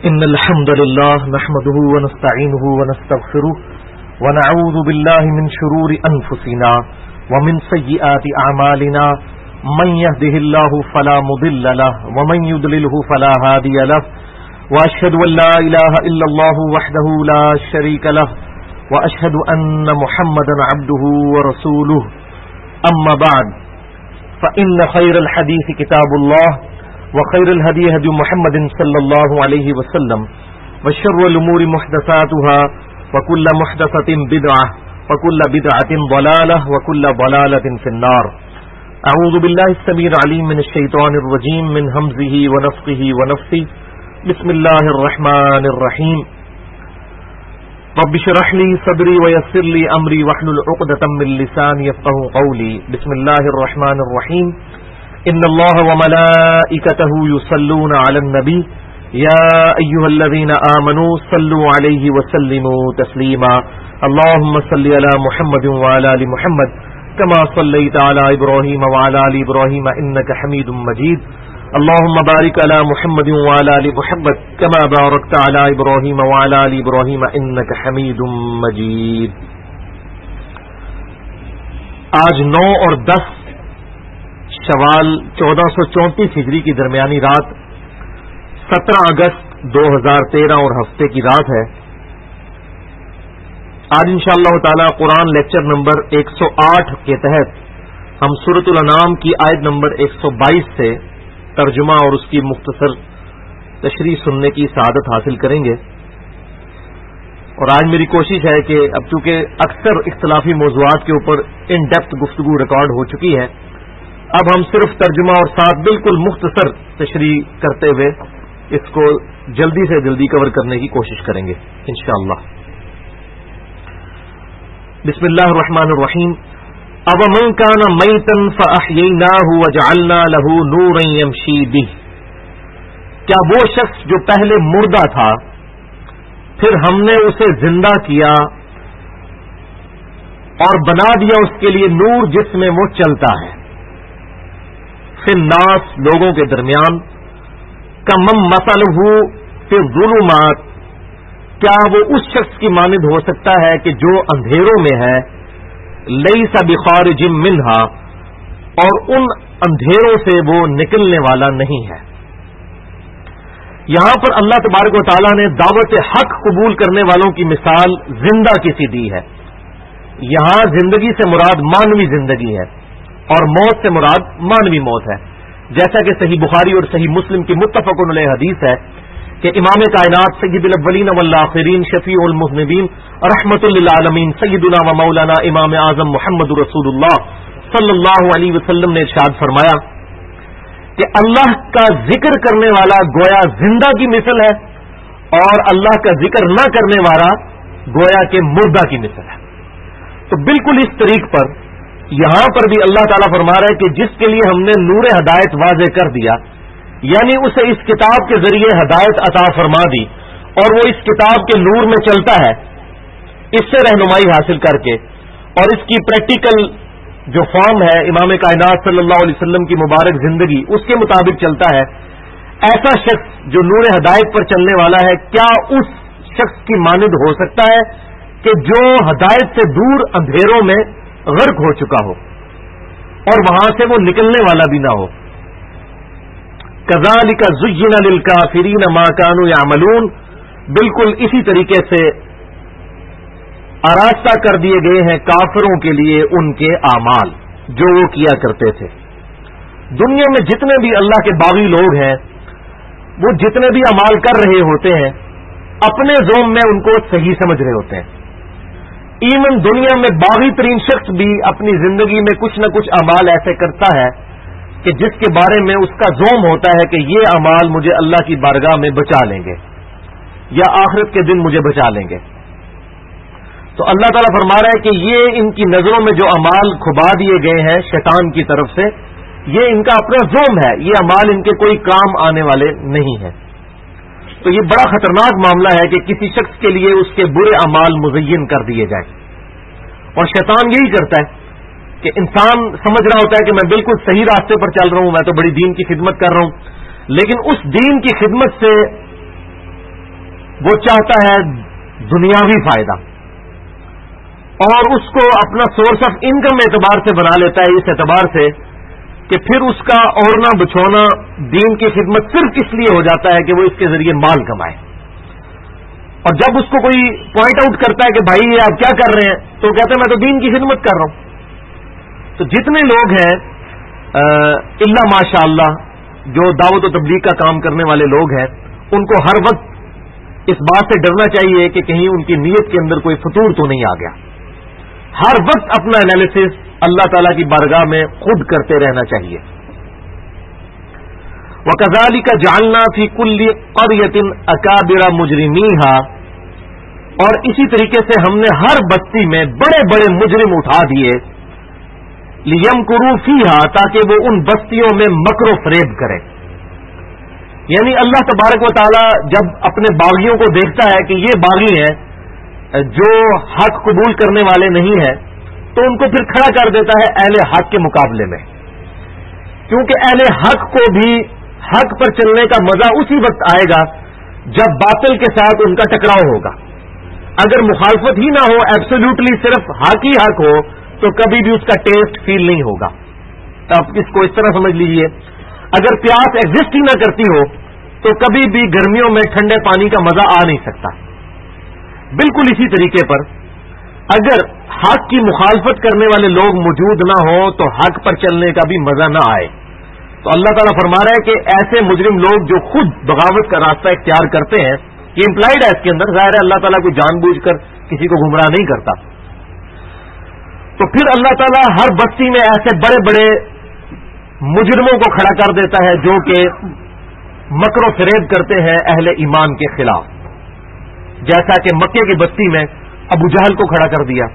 إن الحمد لله نحمده ونستعينه ونستغفره ونعوذ بالله من شرور أنفسنا ومن سيئات أعمالنا من يهده الله فلا مضل له ومن يضلله فلا هادي له وأشهد أن لا إله إلا الله وحده لا شريك له وأشهد أن محمدا عبده ورسوله أما بعد فإن خير الحديث كتاب الله وخير الهدي هدي محمد صلى الله عليه وسلم وشر الأمور محدثاتها وكل محدثة بدعة وكل بدعة ضلالة وكل ضلالة في النار. أعوذ بالله السميع العليم من الشيطان الرجيم من همزه ونفخه ونفثه. بسم الله الرحمن الرحيم. رب اشرح لي صدري ويسر لي أمري واحلل عقدة من لساني يفقهوا قولي. بسم الله الرحمن الرحيم. إن الله وملائكته يصلون على النبي يا أيها الذين آمنوا صلوا عليه وسلموا تسليما. اللهم صل على محمد وعلى آل محمد كما صليت على إبراهيم وعلى آل إبراهيم إنك حميد مجيد. اللهم بارك على محمد وعلى آل محمد كما باركت على إبراهيم وعلى آل إبراهيم إنك حميد مجيد. آج 9 اور 10 شوال 1434 ہجری کی درمیانی رات 17 اگست 2013 اور ہفتے کی رات ہے. آج انشاءاللہ تعالی قرآن لیکچر نمبر 108 کے تحت ہم سورۃ الانعام کی آیت نمبر 122 سے ترجمہ اور اس کی مختصر تشریح سننے کی سعادت حاصل کریں گے. اور آج میری کوشش ہے کہ اب چونکہ اکثر اختلافی موضوعات کے اوپر ان ڈیپتھ گفتگو ریکارڈ ہو چکی ہے، اب ہم صرف ترجمہ اور ساتھ بالکل مختصر تشریح کرتے ہوئے اس کو جلدی سے جلدی کور کرنے کی کوشش کریں گے انشاءاللہ. بسم اللہ الرحمن الرحیم. أَوَمَنْ كَانَ مَيْتًا فَأَحْيَيْنَاهُ وَجَعَلْنَا لَهُ نُورًا يَمْشِي بِهِ. کیا وہ شخص جو پہلے مردہ تھا پھر ہم نے اسے زندہ کیا اور بنا دیا اس کے لیے نور جس میں وہ چلتا ہے. فی الناس لوگوں کے درمیان. کمم مثلہ فی الظلمات. کیا وہ اس شخص کی مانند ہو سکتا ہے کہ جو اندھیروں میں ہے، لیس بخارج منہا، اور ان اندھیروں سے وہ نکلنے والا نہیں ہے. یہاں پر اللہ تبارک و تعالیٰ نے دعوت حق قبول کرنے والوں کی مثال زندہ کسی دی ہے. یہاں زندگی سے مراد مانوی زندگی ہے اور موت سے مراد مانوی موت ہے، جیسا کہ صحیح بخاری اور صحیح مسلم کی متفق علیہ حدیث ہے کہ امام کائنات سید الاولین والآخرین شفیع المذنبین رحمت للعالمین سیدنا و مولانا امام اعظم محمد رسول اللہ صلی اللہ علیہ وسلم نے ارشاد فرمایا کہ اللہ کا ذکر کرنے والا گویا زندہ کی مثل ہے اور اللہ کا ذکر نہ کرنے والا گویا کہ مردہ کی مثل ہے. تو بالکل اس طریق پر یہاں پر بھی اللہ تعالیٰ فرما رہا ہے کہ جس کے لیے ہم نے نور ہدایت واضح کر دیا، یعنی اسے اس کتاب کے ذریعے ہدایت عطا فرما دی اور وہ اس کتاب کے نور میں چلتا ہے، اس سے رہنمائی حاصل کر کے، اور اس کی پریکٹیکل جو فارم ہے امام کائنات صلی اللہ علیہ وسلم کی مبارک زندگی اس کے مطابق چلتا ہے. ایسا شخص جو نور ہدایت پر چلنے والا ہے، کیا اس شخص کی مانند ہو سکتا ہے کہ جو ہدایت سے دور اندھیروں میں غرق ہو چکا ہو اور وہاں سے وہ نکلنے والا بھی نہ ہو. کذالک زین للکافرین ما کانوا یعملون. بالکل اسی طریقے سے آراستہ کر دیے گئے ہیں کافروں کے لیے ان کے اعمال جو وہ کیا کرتے تھے. دنیا میں جتنے بھی اللہ کے باغی لوگ ہیں، وہ جتنے بھی اعمال کر رہے ہوتے ہیں اپنے ذوم میں ان کو صحیح سمجھ رہے ہوتے ہیں. ایون دنیا میں باغی ترین شخص بھی اپنی زندگی میں کچھ نہ کچھ اعمال ایسے کرتا ہے کہ جس کے بارے میں اس کا ذوم ہوتا ہے کہ یہ اعمال مجھے اللہ کی بارگاہ میں بچا لیں گے یا آخرت کے دن مجھے بچا لیں گے. تو اللہ تعالیٰ فرما رہا ہے کہ یہ ان کی نظروں میں جو اعمال کھبا دیے گئے ہیں شیطان کی طرف سے، یہ ان کا اپنا ذوم ہے، یہ اعمال ان کے کوئی کام آنے والے نہیں ہیں. تو یہ بڑا خطرناک معاملہ ہے کہ کسی شخص کے لیے اس کے برے اعمال مزین کر دیے جائیں. اور شیطان یہی کرتا ہے کہ انسان سمجھ رہا ہوتا ہے کہ میں بالکل صحیح راستے پر چل رہا ہوں، میں تو بڑی دین کی خدمت کر رہا ہوں، لیکن اس دین کی خدمت سے وہ چاہتا ہے دنیاوی فائدہ اور اس کو اپنا سورس آف انکم اعتبار سے بنا لیتا ہے، اس اعتبار سے کہ پھر اس کا اوڑھنا بچھونا دین کی خدمت صرف اس لیے ہو جاتا ہے کہ وہ اس کے ذریعے مال کمائے۔ اور جب اس کو کوئی پوائنٹ آؤٹ کرتا ہے کہ بھائی یہ آپ کیا کر رہے ہیں، تو کہتے ہیں میں تو دین کی خدمت کر رہا ہوں۔ تو جتنے لوگ ہیں اللہ ماشاء اللہ جو دعوت و تبلیغ کا کام کرنے والے لوگ ہیں، ان کو ہر وقت اس بات سے ڈرنا چاہیے کہ کہیں ان کی نیت کے اندر کوئی فطور تو نہیں آ گیا۔ ہر وقت اپنا انالیسس اللہ تعالیٰ کی بارگاہ میں خود کرتے رہنا چاہیے۔ وَكَذَلِكَ جَعَلْنَا فِي كُلِّ قَرْيَةٍ أَكَابِرَ مُجْرِمِيهَا، اور اسی طریقے سے ہم نے ہر بستی میں بڑے بڑے مجرم اٹھا دیے، لِيَمْكُرُوا فِيهَا، تاکہ وہ ان بستیوں میں مکر و فریب کریں۔ یعنی اللہ تبارک و تعالی جب اپنے باغیوں کو دیکھتا ہے کہ یہ باغی ہیں جو حق قبول کرنے والے نہیں ہیں، تو ان کو پھر کھڑا کر دیتا ہے اہل حق کے مقابلے میں، کیونکہ اہل حق کو بھی حق پر چلنے کا مزہ اسی وقت آئے گا جب باطل کے ساتھ ان کا ٹکراؤ ہوگا۔ اگر مخالفت ہی نہ ہو، ایبسولوٹلی صرف حق ہی حق ہو، تو کبھی بھی اس کا ٹیسٹ فیل نہیں ہوگا۔ آپ اس کو اس طرح سمجھ لیجئے، اگر پیاس ایگزسٹ ہی نہ کرتی ہو تو کبھی بھی گرمیوں میں ٹھنڈے پانی کا مزہ آ نہیں سکتا۔ بالکل اسی طریقے پر اگر حق کی مخالفت کرنے والے لوگ موجود نہ ہوں تو حق پر چلنے کا بھی مزہ نہ آئے۔ تو اللہ تعالیٰ فرما رہا ہے کہ ایسے مجرم لوگ جو خود بغاوت کا راستہ اختیار کرتے ہیں، یہ امپلائڈ ہے اس کے اندر، ظاہر ہے اللہ تعالیٰ کو جان بوجھ کر کسی کو گمراہ نہیں کرتا، تو پھر اللہ تعالیٰ ہر بستی میں ایسے بڑے بڑے مجرموں کو کھڑا کر دیتا ہے جو کہ مکر و فریب کرتے ہیں اہل ایمان کے خلاف، جیسا کہ مکے کی بستی میں ابو جہل کو کھڑا کر دیا،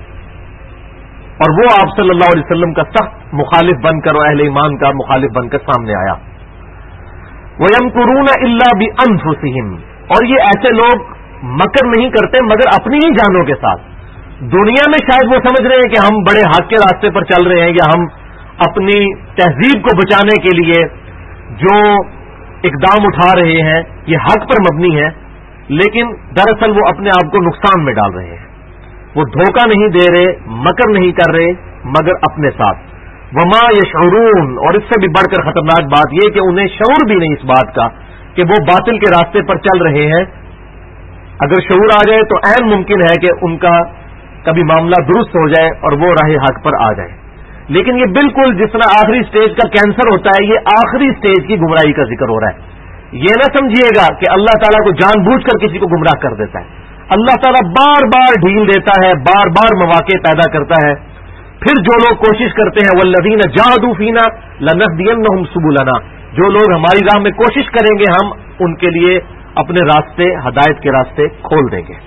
اور وہ آپ صلی اللہ علیہ وسلم کا سخت مخالف بن کر اور اہل ایمان کا مخالف بن کر سامنے آیا۔ وَيَمْكُرُونَ إِلَّا بِأَنفُسِهِمْ، اور یہ ایسے لوگ مکر نہیں کرتے مگر اپنی ہی جانوں کے ساتھ۔ دنیا میں شاید وہ سمجھ رہے ہیں کہ ہم بڑے حق کے راستے پر چل رہے ہیں، یا ہم اپنی تہذیب کو بچانے کے لیے جو اقدام اٹھا رہے ہیں یہ حق پر مبنی ہے، لیکن دراصل وہ اپنے آپ کو نقصان میں ڈال رہے ہیں۔ وہ دھوکہ نہیں دے رہے، مکر نہیں کر رہے، مگر اپنے ساتھ۔ وما یشعرون، اور اس سے بھی بڑھ کر خطرناک بات یہ کہ انہیں شعور بھی نہیں اس بات کا کہ وہ باطل کے راستے پر چل رہے ہیں۔ اگر شعور آ جائے تو عین ممکن ہے کہ ان کا کبھی معاملہ درست ہو جائے اور وہ راہ حق پر آ جائے، لیکن یہ بالکل جس طرح آخری سٹیج کا کینسر ہوتا ہے، یہ آخری سٹیج کی گمراہی کا ذکر ہو رہا ہے۔ یہ نہ سمجھیے گا کہ اللہ تعالیٰ کو جان بوجھ کر کسی کو گمراہ کر دیتا ہے، اللہ تعالیٰ بار بار ڈھیل دیتا ہے، بار بار مواقع پیدا کرتا ہے، پھر جو لوگ کوشش کرتے ہیں والذین جاہدوا فینا لنہدینہم سبلنا، جو لوگ ہماری راہ میں کوشش کریں گے ہم ان کے لیے اپنے راستے، ہدایت کے راستے کھول دیں گے۔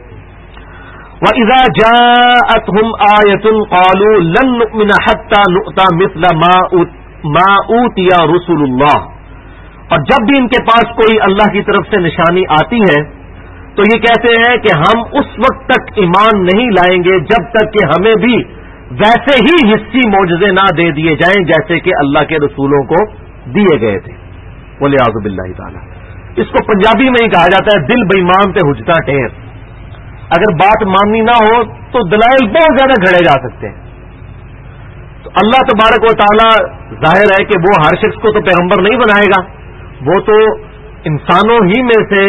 وَإِذَا جَاءَتْهُمْ آيَةٌ قَالُوا لَن نُؤْمِنَ حَتَّى نُؤْتَى مِثْلَ مَا أُوتِيَ رُسُلُ اللَّهِ، اور جب بھی ان کے پاس کوئی اللہ کی طرف سے نشانی آتی ہے تو یہ کہتے ہیں کہ ہم اس وقت تک ایمان نہیں لائیں گے جب تک کہ ہمیں بھی ویسے ہی حصی معجزے نہ دے دیے جائیں جیسے کہ اللہ کے رسولوں کو دیے گئے تھے۔ وَلِعَاذُ بِاللَّهِ تعالی، اس کو پنجابی میں ہی کہا جاتا ہے دل بے ایمان تے حجتاں ٹھیر۔ اگر بات ماننی نہ ہو تو دلائل بہت زیادہ گھڑے جا سکتے ہیں۔ تو اللہ تبارک و تعالی ظاہر ہے کہ وہ ہر شخص کو تو پیغمبر نہیں بنائے گا، وہ تو انسانوں ہی میں سے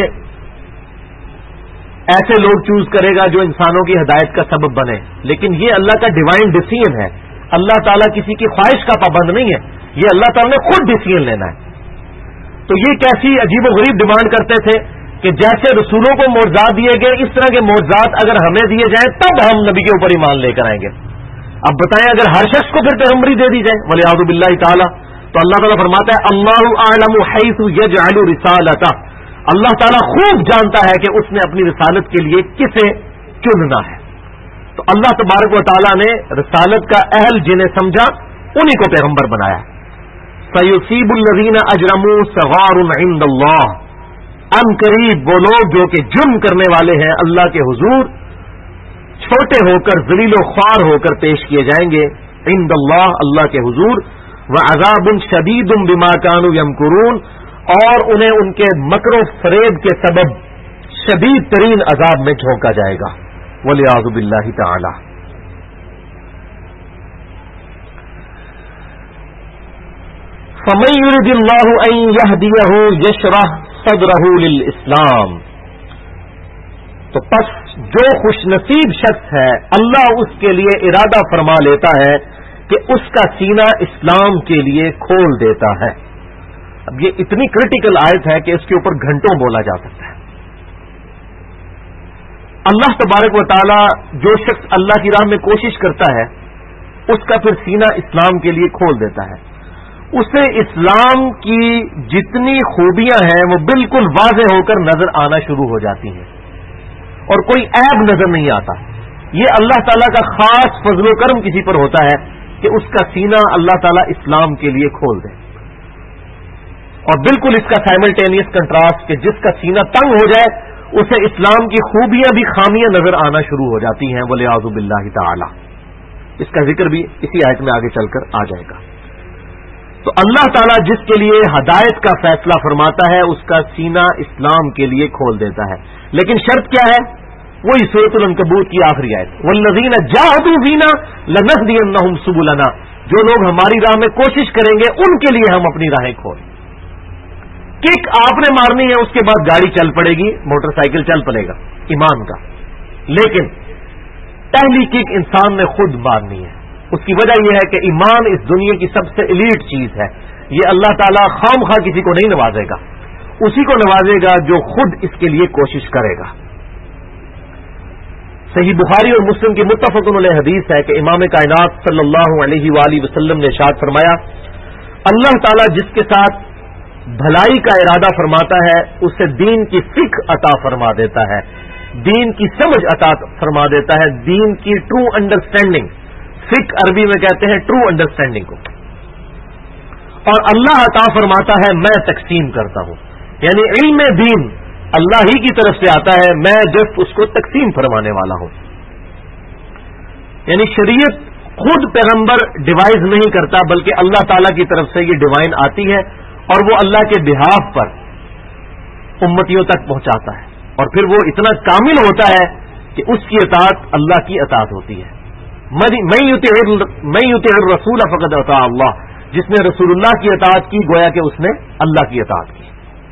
ایسے لوگ چوز کرے گا جو انسانوں کی ہدایت کا سبب بنے، لیکن یہ اللہ کا ڈیوائن ڈیسیژن ہے۔ اللہ تعالیٰ کسی کی خواہش کا پابند نہیں ہے، یہ اللہ تعالیٰ نے خود ڈیسیژن لینا ہے۔ تو یہ کیسی عجیب و غریب ڈیمانڈ کرتے تھے کہ جیسے رسولوں کو معجزات دیے گئے اس طرح کے معجزات اگر ہمیں دیے جائیں تب ہم نبی کے اوپر ایمان لے کر آئیں گے۔ اب بتائیں اگر ہر شخص کو پھر پیغمبری دے دی جائے، وَلِعَاذُ بِاللَّهِ تعالی، تو اللہ تعالیٰ فرماتا ہے اللہ اعلم حیث یجعل رسالتہ، اللہ تعالیٰ خوب جانتا ہے کہ اس نے اپنی رسالت کے لیے کسے چننا ہے۔ تو اللہ تبارک و تعالیٰ نے رسالت کا اہل جنہیں سمجھا انہی کو پیغمبر بنایا۔ سَيُصِيبُ الَّذِينَ أَجْرَمُوا صَغَارٌ عِندَ اللَّهِ، ان قریب وہ لوگ جو کہ جرم کرنے والے ہیں اللہ کے حضور چھوٹے ہو کر ذلیل و خوار ہو کر پیش کیے جائیں گے، عند اللہ، اللہ کے حضور، وعذاب شدید بما كانوا يمكرون، اور انہیں ان کے مکر و فریب کے سبب شدید ترین عذاب میں جھونکا جائے گا والعیاذ باللہ تعالی. فَمَن يُرِدِ اللَّهُ أَن يَهْدِيَهُ يَشْرَحْ صَدْرَهُ لِلْإِسْلَامِ. تو پس جو خوش نصیب شخص ہے اللہ اس کے لیے ارادہ فرما لیتا ہے کہ اس کا سینہ اسلام کے لیے کھول دیتا ہے. اب یہ اتنی کریٹیکل آیت ہے کہ اس کے اوپر گھنٹوں بولا جا سکتا ہے. اللہ تبارک و تعالی جو شخص اللہ کی راہ میں کوشش کرتا ہے اس کا پھر سینہ اسلام کے لیے کھول دیتا ہے. اسے اسلام کی جتنی خوبیاں ہیں وہ بالکل واضح ہو کر نظر آنا شروع ہو جاتی ہیں اور کوئی عیب نظر نہیں آتا. یہ اللہ تعالیٰ کا خاص فضل و کرم کسی پر ہوتا ہے کہ اس کا سینہ اللہ تعالیٰ اسلام کے لیے کھول دے. اور بالکل اس کا سائملٹینیس کنٹراسٹ کہ جس کا سینہ تنگ ہو جائے اسے اسلام کی خوبیاں بھی خامیاں نظر آنا شروع ہو جاتی ہیں والعیاذ باللہ تعالی. اس کا ذکر بھی اسی آیت میں آگے چل کر آ جائے گا. تو اللہ تعالیٰ جس کے لیے ہدایت کا فیصلہ فرماتا ہے اس کا سینہ اسلام کے لیے کھول دیتا ہے. لیکن شرط کیا ہے؟ وہی سورۃ العنکبوت کی آخری آیت والذین جاہدوا فینا لنہدینہم سبلنا. جو لوگ ہماری راہ میں کوشش کریں گے ان کے لیے ہم اپنی راہیں کھولیں. کک آپ نے مارنی ہے اس کے بعد گاڑی چل پڑے گی, موٹر سائیکل چل پڑے گا ایمان کا, لیکن پہلی کک انسان نے خود مارنی ہے. اس کی وجہ یہ ہے کہ ایمان اس دنیا کی سب سے ایلیٹ چیز ہے. یہ اللہ تعالیٰ خام خواہ کسی کو نہیں نوازے گا, اسی کو نوازے گا جو خود اس کے لیے کوشش کرے گا. صحیح بخاری اور مسلم کی متفق علیہ حدیث ہے کہ امام کائنات صلی اللہ علیہ وآلہ وسلم نے ارشاد فرمایا, اللہ تعالیٰ جس کے ساتھ بھلائی کا ارادہ فرماتا ہے اسے دین کی فقہ عطا فرما دیتا ہے, دین کی سمجھ عطا فرما دیتا ہے, دین کی ٹرو انڈرسٹینڈنگ. فقہ عربی میں کہتے ہیں ٹرو انڈرسٹینڈنگ کو. اور اللہ عطا فرماتا ہے میں تقسیم کرتا ہوں, یعنی علم دین اللہ ہی کی طرف سے آتا ہے, میں جب اس کو تقسیم فرمانے والا ہوں. یعنی شریعت خود پیغمبر ڈیوائز نہیں کرتا بلکہ اللہ تعالیٰ کی طرف سے یہ ڈیوائن آتی ہے اور وہ اللہ کے بہاف پر امتیوں تک پہنچاتا ہے. اور پھر وہ اتنا کامل ہوتا ہے کہ اس کی اطاعت اللہ کی اطاعت ہوتی ہے. من یطع الرسول فقد اطاع اللہ. جس نے رسول اللہ کی اطاعت کی گویا کہ اس نے اللہ کی اطاعت کی.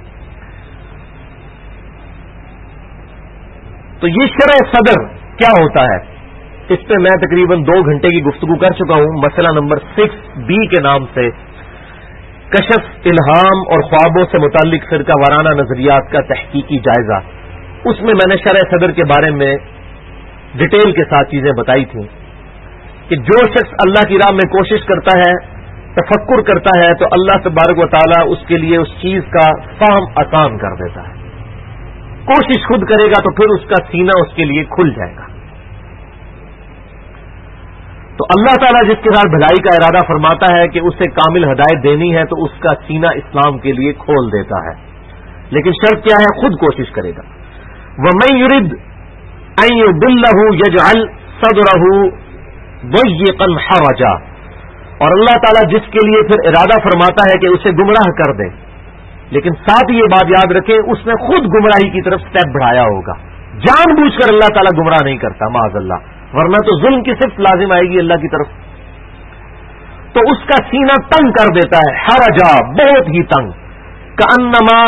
تو یہ شرع صدر کیا ہوتا ہے اس پہ میں تقریباً 2 گھنٹے کی گفتگو کر چکا ہوں. مسئلہ نمبر 6B کے نام سے کشف, الہام اور خوابوں سے متعلق فرقہ وارانہ نظریات کا تحقیقی جائزہ. اس میں نے شرع صدر کے بارے میں ڈیٹیل کے ساتھ چیزیں بتائی تھیں کہ جو شخص اللہ کی راہ میں کوشش کرتا ہے, تفکر کرتا ہے, تو اللہ تبارک و تعالیٰ اس کے لیے اس چیز کا فہم آسان کر دیتا ہے. کوشش خود کرے گا تو پھر اس کا سینہ اس کے لیے کھل جائے گا. تو اللہ تعالیٰ جس کے ساتھ بھلائی کا ارادہ فرماتا ہے کہ اسے کامل ہدایت دینی ہے تو اس کا سینہ اسلام کے لیے کھول دیتا ہے. لیکن شرط کیا ہے؟ خود کوشش کرے گا. وَمَن يُرِدْ أَن يُضِلَّهُ يَجْعَلْ صَدْرَهُ ضَيِّقًا حَرَجًا. اور اللہ تعالیٰ جس کے لیے پھر ارادہ فرماتا ہے کہ اسے گمراہ کر دے, لیکن ساتھ یہ بات یاد رکھیں اس نے خود گمراہی کی طرف سٹیپ بڑھایا ہوگا. جان بوجھ کر اللہ تعالیٰ گمراہ نہیں کرتا معاذ اللہ, ورنہ تو ظلم کی صرف لازم آئے گی اللہ کی طرف. تو اس کا سینہ تنگ کر دیتا ہے, حرجا, بہت ہی تنگ. کأنما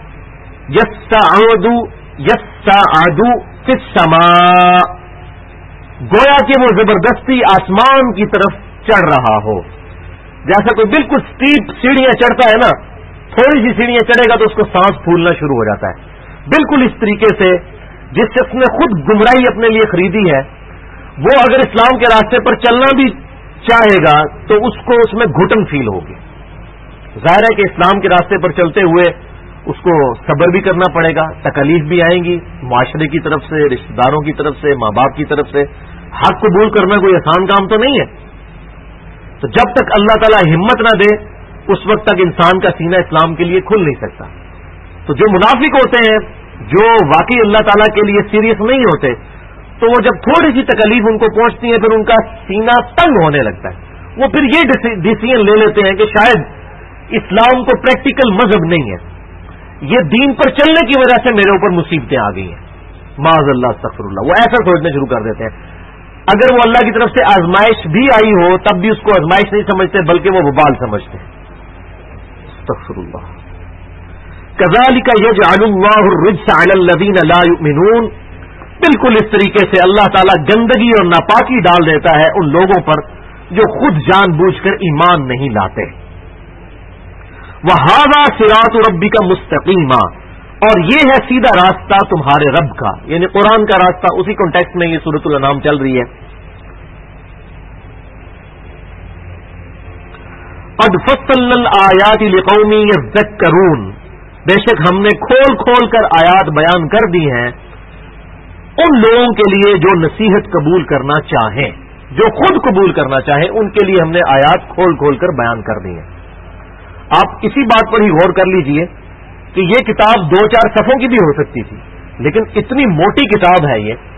یصعد فی السماء, گویا کہ وہ زبردستی آسمان کی طرف چڑھ رہا ہو. جیسا کوئی بالکل سٹیپ سیڑھیاں چڑھتا ہے نا, تھوڑی سی سیڑھیاں چڑھے گا تو اس کو سانس پھولنا شروع ہو جاتا ہے. بالکل اس طریقے سے جس شخص نے خود گمراہی اپنے لیے خریدی ہے وہ اگر اسلام کے راستے پر چلنا بھی چاہے گا تو اس کو اس میں گھٹن فیل ہوگی. ظاہر ہے کہ اسلام کے راستے پر چلتے ہوئے اس کو صبر بھی کرنا پڑے گا, تکالیف بھی آئیں گی معاشرے کی طرف سے, رشتہ داروں کی طرف سے, ماں باپ کی طرف سے. حق قبول کرنا کوئی آسان کام تو نہیں ہے. تو جب تک اللہ تعالیٰ ہمت نہ دے اس وقت تک انسان کا سینہ اسلام کے لیے کھل نہیں سکتا. تو جو منافق ہوتے ہیں, جو واقعی اللہ تعالیٰ کے لیے سیریس نہیں ہوتے, تو وہ جب تھوڑی سی تکلیف ان کو پہنچتی ہے پھر ان کا سینہ تنگ ہونے لگتا ہے. وہ پھر یہ ڈیسیژن لے لیتے ہیں کہ شاید اسلام کو پریکٹیکل مذہب نہیں ہے, یہ دین پر چلنے کی وجہ سے میرے اوپر مصیبتیں آ گئی ہیں، معاذ اللہ استغفر اللہ، وہ ایسا سوچنا شروع کر دیتے ہیں۔ اگر وہ اللہ کی طرف سے آزمائش بھی آئی ہو تب بھی اس کو آزمائش نہیں سمجھتے بلکہ وہ وبال سمجھتے ہیں۔ استغفر اللہ۔ کذالک یجعل اللہ الرجس علی الذین لا یؤمنون، بالکل اس طریقے سے اللہ تعالیٰ گندگی اور ناپاکی ڈال دیتا ہے ان لوگوں پر جو خود جان بوجھ کر ایمان نہیں لاتے۔ وَهَذَا صِرَاطُ رَبِّكَ مُسْتَقِیمًا، اور یہ ہے سیدھا راستہ تمہارے رب کا، یعنی قرآن کا راستہ۔ اسی کانٹیکسٹ میں یہ سورۃ الانعام چل رہی ہے۔ قَدْ فَصَّلْنَا الْآيَاتِ لِقَوْمٍ يَذَّكَّرُونَ، بے شک ہم نے کھول کھول کر آیات بیان کر دی ہیں ان لوگوں کے لیے جو نصیحت قبول کرنا چاہیں، جو خود قبول کرنا چاہیں، ان کے لیے ہم نے آیات کھول کھول کر بیان کر دی ہیں۔ آپ اسی بات پر ہی غور کر لیجئے کہ یہ کتاب 2-4 صفحوں کی بھی ہو سکتی تھی، لیکن اتنی موٹی کتاب ہے یہ،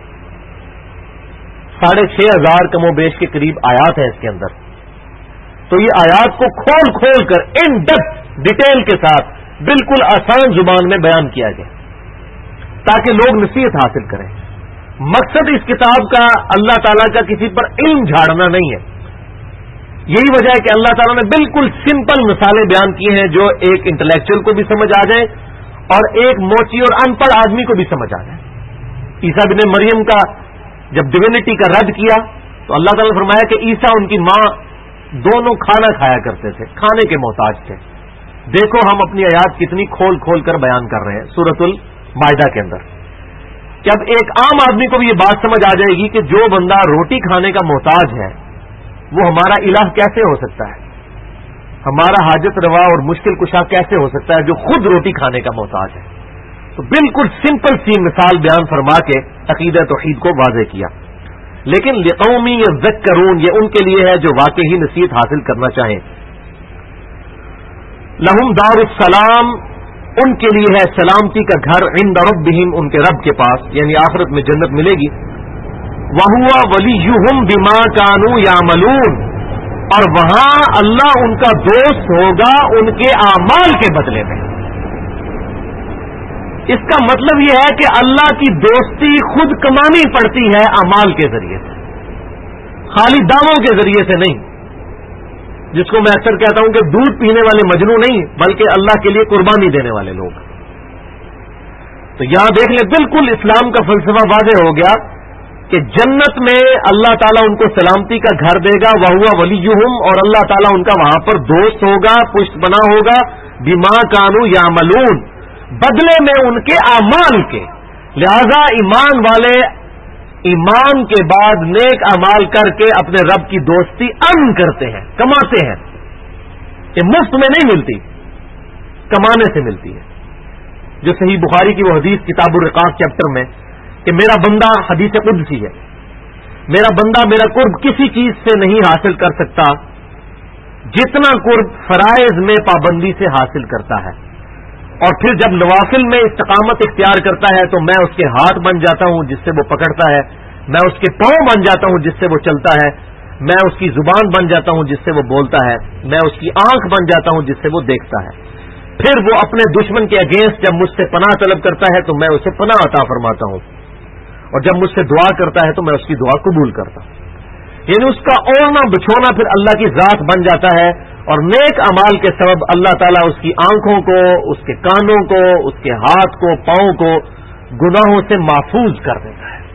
6,500 کم و بیش کے قریب آیات ہیں اس کے اندر۔ تو یہ آیات کو کھول کھول کر ان ڈیپتھ ڈیٹیل کے ساتھ بالکل آسان زبان میں بیان کیا گیا تاکہ لوگ نصیحت حاصل کریں۔ مقصد اس کتاب کا اللہ تعالیٰ کا کسی پر علم جھاڑنا نہیں ہے، یہی وجہ ہے کہ اللہ تعالیٰ نے بالکل سمپل مثالیں بیان کی ہیں جو ایک انٹلیکچوئل کو بھی سمجھ آ جائے اور ایک موچی اور ان پڑھ آدمی کو بھی سمجھ آ جائے۔ عیسیٰ بن مریم کا جب ڈیوینٹی کا رد کیا تو اللہ تعالیٰ نے فرمایا کہ عیسیٰ ان کی ماں دونوں کھانا کھایا کرتے تھے، کھانے کے محتاج تھے۔ دیکھو ہم اپنی آیات کتنی کھول کھول کر بیان کر رہے ہیں سورۃ المائدہ کے اندر، کہ اب ایک عام آدمی کو بھی یہ بات سمجھ آ جائے گی کہ جو بندہ روٹی کھانے کا محتاج ہے وہ ہمارا الہ کیسے ہو سکتا ہے، ہمارا حاجت روا اور مشکل کشا کیسے ہو سکتا ہے جو خود روٹی کھانے کا محتاج ہے۔ تو بالکل سمپل سی مثال بیان فرما کے عقیدہ توحید کو واضح کیا۔ لیکن لقوم یذکرون، یہ ان کے لیے ہے جو واقعی نصیحت حاصل کرنا چاہیں۔ لہم دار السلام، ان کے لیے ہے سلامتی کا گھر، عند ربہم، ان کے رب کے پاس، یعنی آخرت میں جنت ملے گی۔ وَهُوَ وَلِيُّهُمْ بِمَا كَانُوا يَعْمَلُونَ، اور وہاں اللہ ان کا دوست ہوگا ان کے اعمال کے بدلے میں۔ اس کا مطلب یہ ہے کہ اللہ کی دوستی خود کمانی پڑتی ہے اعمال کے ذریعے سے، خالی دعووں کے ذریعے سے نہیں، جس کو میں اکثر کہتا ہوں کہ دودھ پینے والے مجنو نہیں بلکہ اللہ کے لیے قربانی دینے والے لوگ۔ تو یہاں دیکھ لیں بالکل اسلام کا فلسفہ واضح ہو گیا کہ جنت میں اللہ تعالیٰ ان کو سلامتی کا گھر دے گا، وَهُوَ وَلِيُّهُمْ، اور اللہ تعالیٰ ان کا وہاں پر دوست ہوگا، پشت بنا ہوگا، بِمَا كَانُوا يَعْمَلُونَ، بدلے میں ان کے اعمال کے۔ لہذا ایمان والے ایمان کے بعد نیک اعمال کر کے اپنے رب کی دوستی ارن کرتے ہیں، کماتے ہیں۔ یہ مفت میں نہیں ملتی، کمانے سے ملتی ہے۔ جو صحیح بخاری کی وہ حدیث کتاب الرقاق چیپٹر میں کہ میرا بندہ، حدیث قدسی ہے، میرا بندہ میرا قرب کسی چیز سے نہیں حاصل کر سکتا جتنا قرب فرائض میں پابندی سے حاصل کرتا ہے، اور پھر جب نوافل میں استقامت اختیار کرتا ہے تو میں اس کے ہاتھ بن جاتا ہوں جس سے وہ پکڑتا ہے، میں اس کے پاؤں بن جاتا ہوں جس سے وہ چلتا ہے، میں اس کی زبان بن جاتا ہوں جس سے وہ بولتا ہے، میں اس کی آنکھ بن جاتا ہوں جس سے وہ دیکھتا ہے۔ پھر وہ اپنے دشمن کے اگینسٹ جب مجھ سے پناہ طلب کرتا ہے تو میں اسے پناہ عطا فرماتا ہوں، اور جب مجھ سے دعا کرتا ہے تو میں اس کی دعا قبول کرتا ہوں۔ یعنی اس کا اوڑھنا بچھونا پھر اللہ کی ذات بن جاتا ہے، اور نیک اعمال کے سبب اللہ تعالیٰ اس کی آنکھوں کو، اس کے کانوں کو، اس کے ہاتھ کو، پاؤں کو گناہوں سے محفوظ کر دیتا ہے۔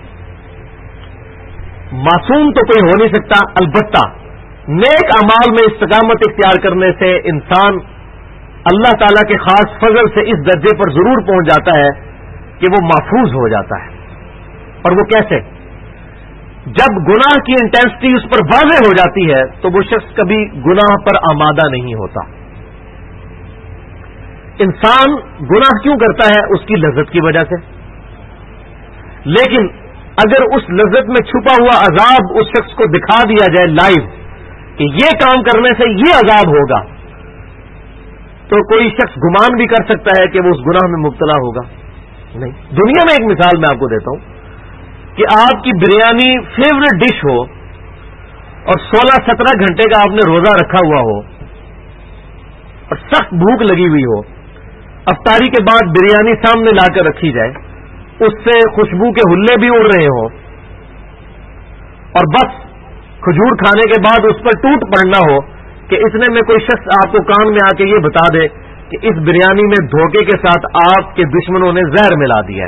معصوم تو کوئی ہو نہیں سکتا، البتہ نیک اعمال میں استقامت اختیار کرنے سے انسان اللہ تعالیٰ کے خاص فضل سے اس درجے پر ضرور پہنچ جاتا ہے کہ وہ محفوظ ہو جاتا ہے۔ اور وہ کیسے؟ جب گناہ کی انٹینسٹی اس پر واضح ہو جاتی ہے تو وہ شخص کبھی گناہ پر آمادہ نہیں ہوتا۔ انسان گناہ کیوں کرتا ہے؟ اس کی لذت کی وجہ سے، لیکن اگر اس لذت میں چھپا ہوا عذاب اس شخص کو دکھا دیا جائے لائیو کہ یہ کام کرنے سے یہ عذاب ہوگا، تو کوئی شخص گمان بھی کر سکتا ہے کہ وہ اس گناہ میں مبتلا ہوگا نہیں۔ دنیا میں ایک مثال میں آپ کو دیتا ہوں کہ آپ کی بریانی فیوریٹ ڈش ہو اور 16-17 گھنٹے کا آپ نے روزہ رکھا ہوا ہو اور سخت بھوک لگی ہوئی ہو، افطاری کے بعد بریانی سامنے لا کر رکھی جائے, اس سے خوشبو کے ہلے بھی اڑ رہے ہوں, اور بس کھجور کھانے کے بعد اس پر ٹوٹ پڑنا ہو کہ اتنے میں کوئی شخص آپ کو کان میں آ کے یہ بتا دے کہ اس بریانی میں دھوکے کے ساتھ آپ کے دشمنوں نے زہر ملا دیا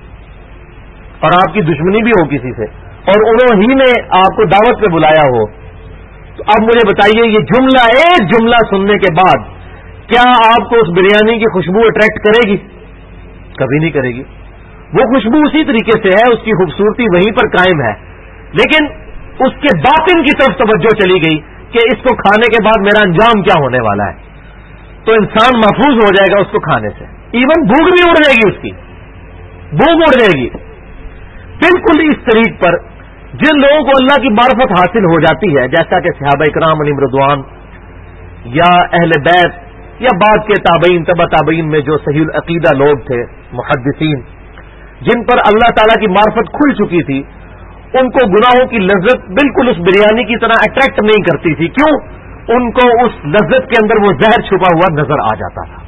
ہے اور آپ کی دشمنی بھی ہو کسی سے اور انہوں ہی نے آپ کو دعوت پہ بلایا ہو, تو اب مجھے بتائیے یہ جملہ, ایک جملہ سننے کے بعد کیا آپ کو اس بریانی کی خوشبو اٹریکٹ کرے گی؟ کبھی نہیں کرے گی. وہ خوشبو اسی طریقے سے ہے, اس کی خوبصورتی وہیں پر قائم ہے, لیکن اس کے باطن کی طرف توجہ چلی گئی کہ اس کو کھانے کے بعد میرا انجام کیا ہونے والا ہے, تو انسان محفوظ ہو جائے گا اس کو کھانے سے. ایون بھوک بھی اڑ جائے گی, اس کی بھوک اڑ جائے گی. بالکل اس طریق پر جن لوگوں کو اللہ کی معرفت حاصل ہو جاتی ہے, جیسا کہ صحابہ اکرام علیہم رضوان یا اہل بیت یا بعد کے تابعین تبع تابعین میں جو صحیح العقیدہ لوگ تھے, محدثین, جن پر اللہ تعالیٰ کی معرفت کھل چکی تھی, ان کو گناہوں کی لذت بالکل اس بریانی کی طرح اٹریکٹ نہیں کرتی تھی. کیوں؟ ان کو اس لذت کے اندر وہ زہر چھپا ہوا نظر آ جاتا تھا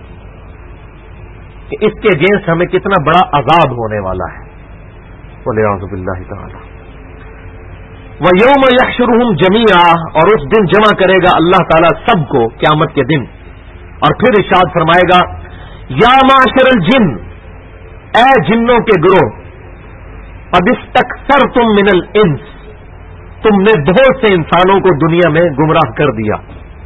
کہ اس کے اگینسٹ ہمیں کتنا بڑا عذاب ہونے والا ہے. وَلِعَوْذُ بِاللَّهِ تَعَالَى. وَيَوْمَ يَحْشُرُهُمْ جَمِيعًا, اور اس دن جمع کرے گا اللہ تعالیٰ سب کو قیامت کے دن, اور پھر ارشاد فرمائے گا یا معشر الجن, اے جنوں کے گروہ, قد استکثرتم من الانس, تم نے بہت سے انسانوں کو دنیا میں گمراہ کر دیا.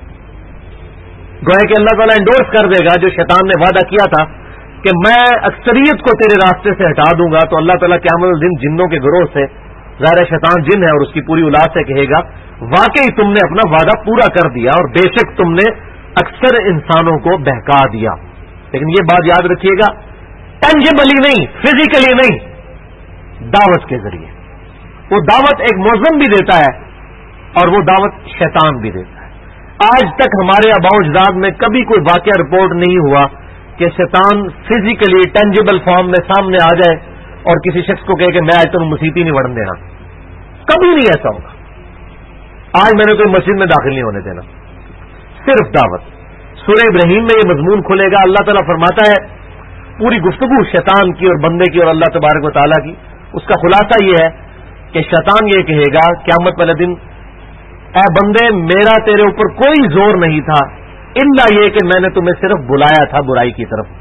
گویا کہ اللہ تعالیٰ انڈورس کر دے گا جو شیطان نے وعدہ کیا تھا کہ میں اکثریت کو تیرے راستے سے ہٹا دوں گا, تو اللہ تعالیٰ قیامت الدن جنوں کے گروہ سے, ظاہر شیطان جن ہے اور اس کی پوری اولاد سے کہے گا واقعی تم نے اپنا وعدہ پورا کر دیا اور بے شک تم نے اکثر انسانوں کو بہکا دیا. لیکن یہ بات یاد رکھیے گا, ٹینجیبلی نہیں, فزیکلی نہیں, دعوت کے ذریعے. وہ دعوت ایک موزم بھی دیتا ہے اور وہ دعوت شیطان بھی دیتا ہے. آج تک ہمارے آباء و اجداد میں کبھی کوئی واقعہ رپورٹ نہیں ہوا کہ شیطان فزیکلی ٹینجیبل فارم میں سامنے آ جائے اور کسی شخص کو کہے کہ میں آج تک مسیحی نہیں بڑھن دینا. کبھی نہیں ایسا ہوگا. آج میں نے کوئی مسجد میں داخل نہیں ہونے دینا, صرف دعوت. سورہ ابراہیم میں یہ مضمون کھلے گا. اللہ تعالیٰ فرماتا ہے پوری گفتگو شیطان کی اور بندے کی اور اللہ تبارک و تعالیٰ کی, اس کا خلاصہ یہ ہے کہ شیطان یہ کہے گا قیامت والے دن, اے بندے میرا تیرے اوپر کوئی زور نہیں تھا الا یہ کہ میں نے تمہیں صرف بلایا تھا برائی کی طرف,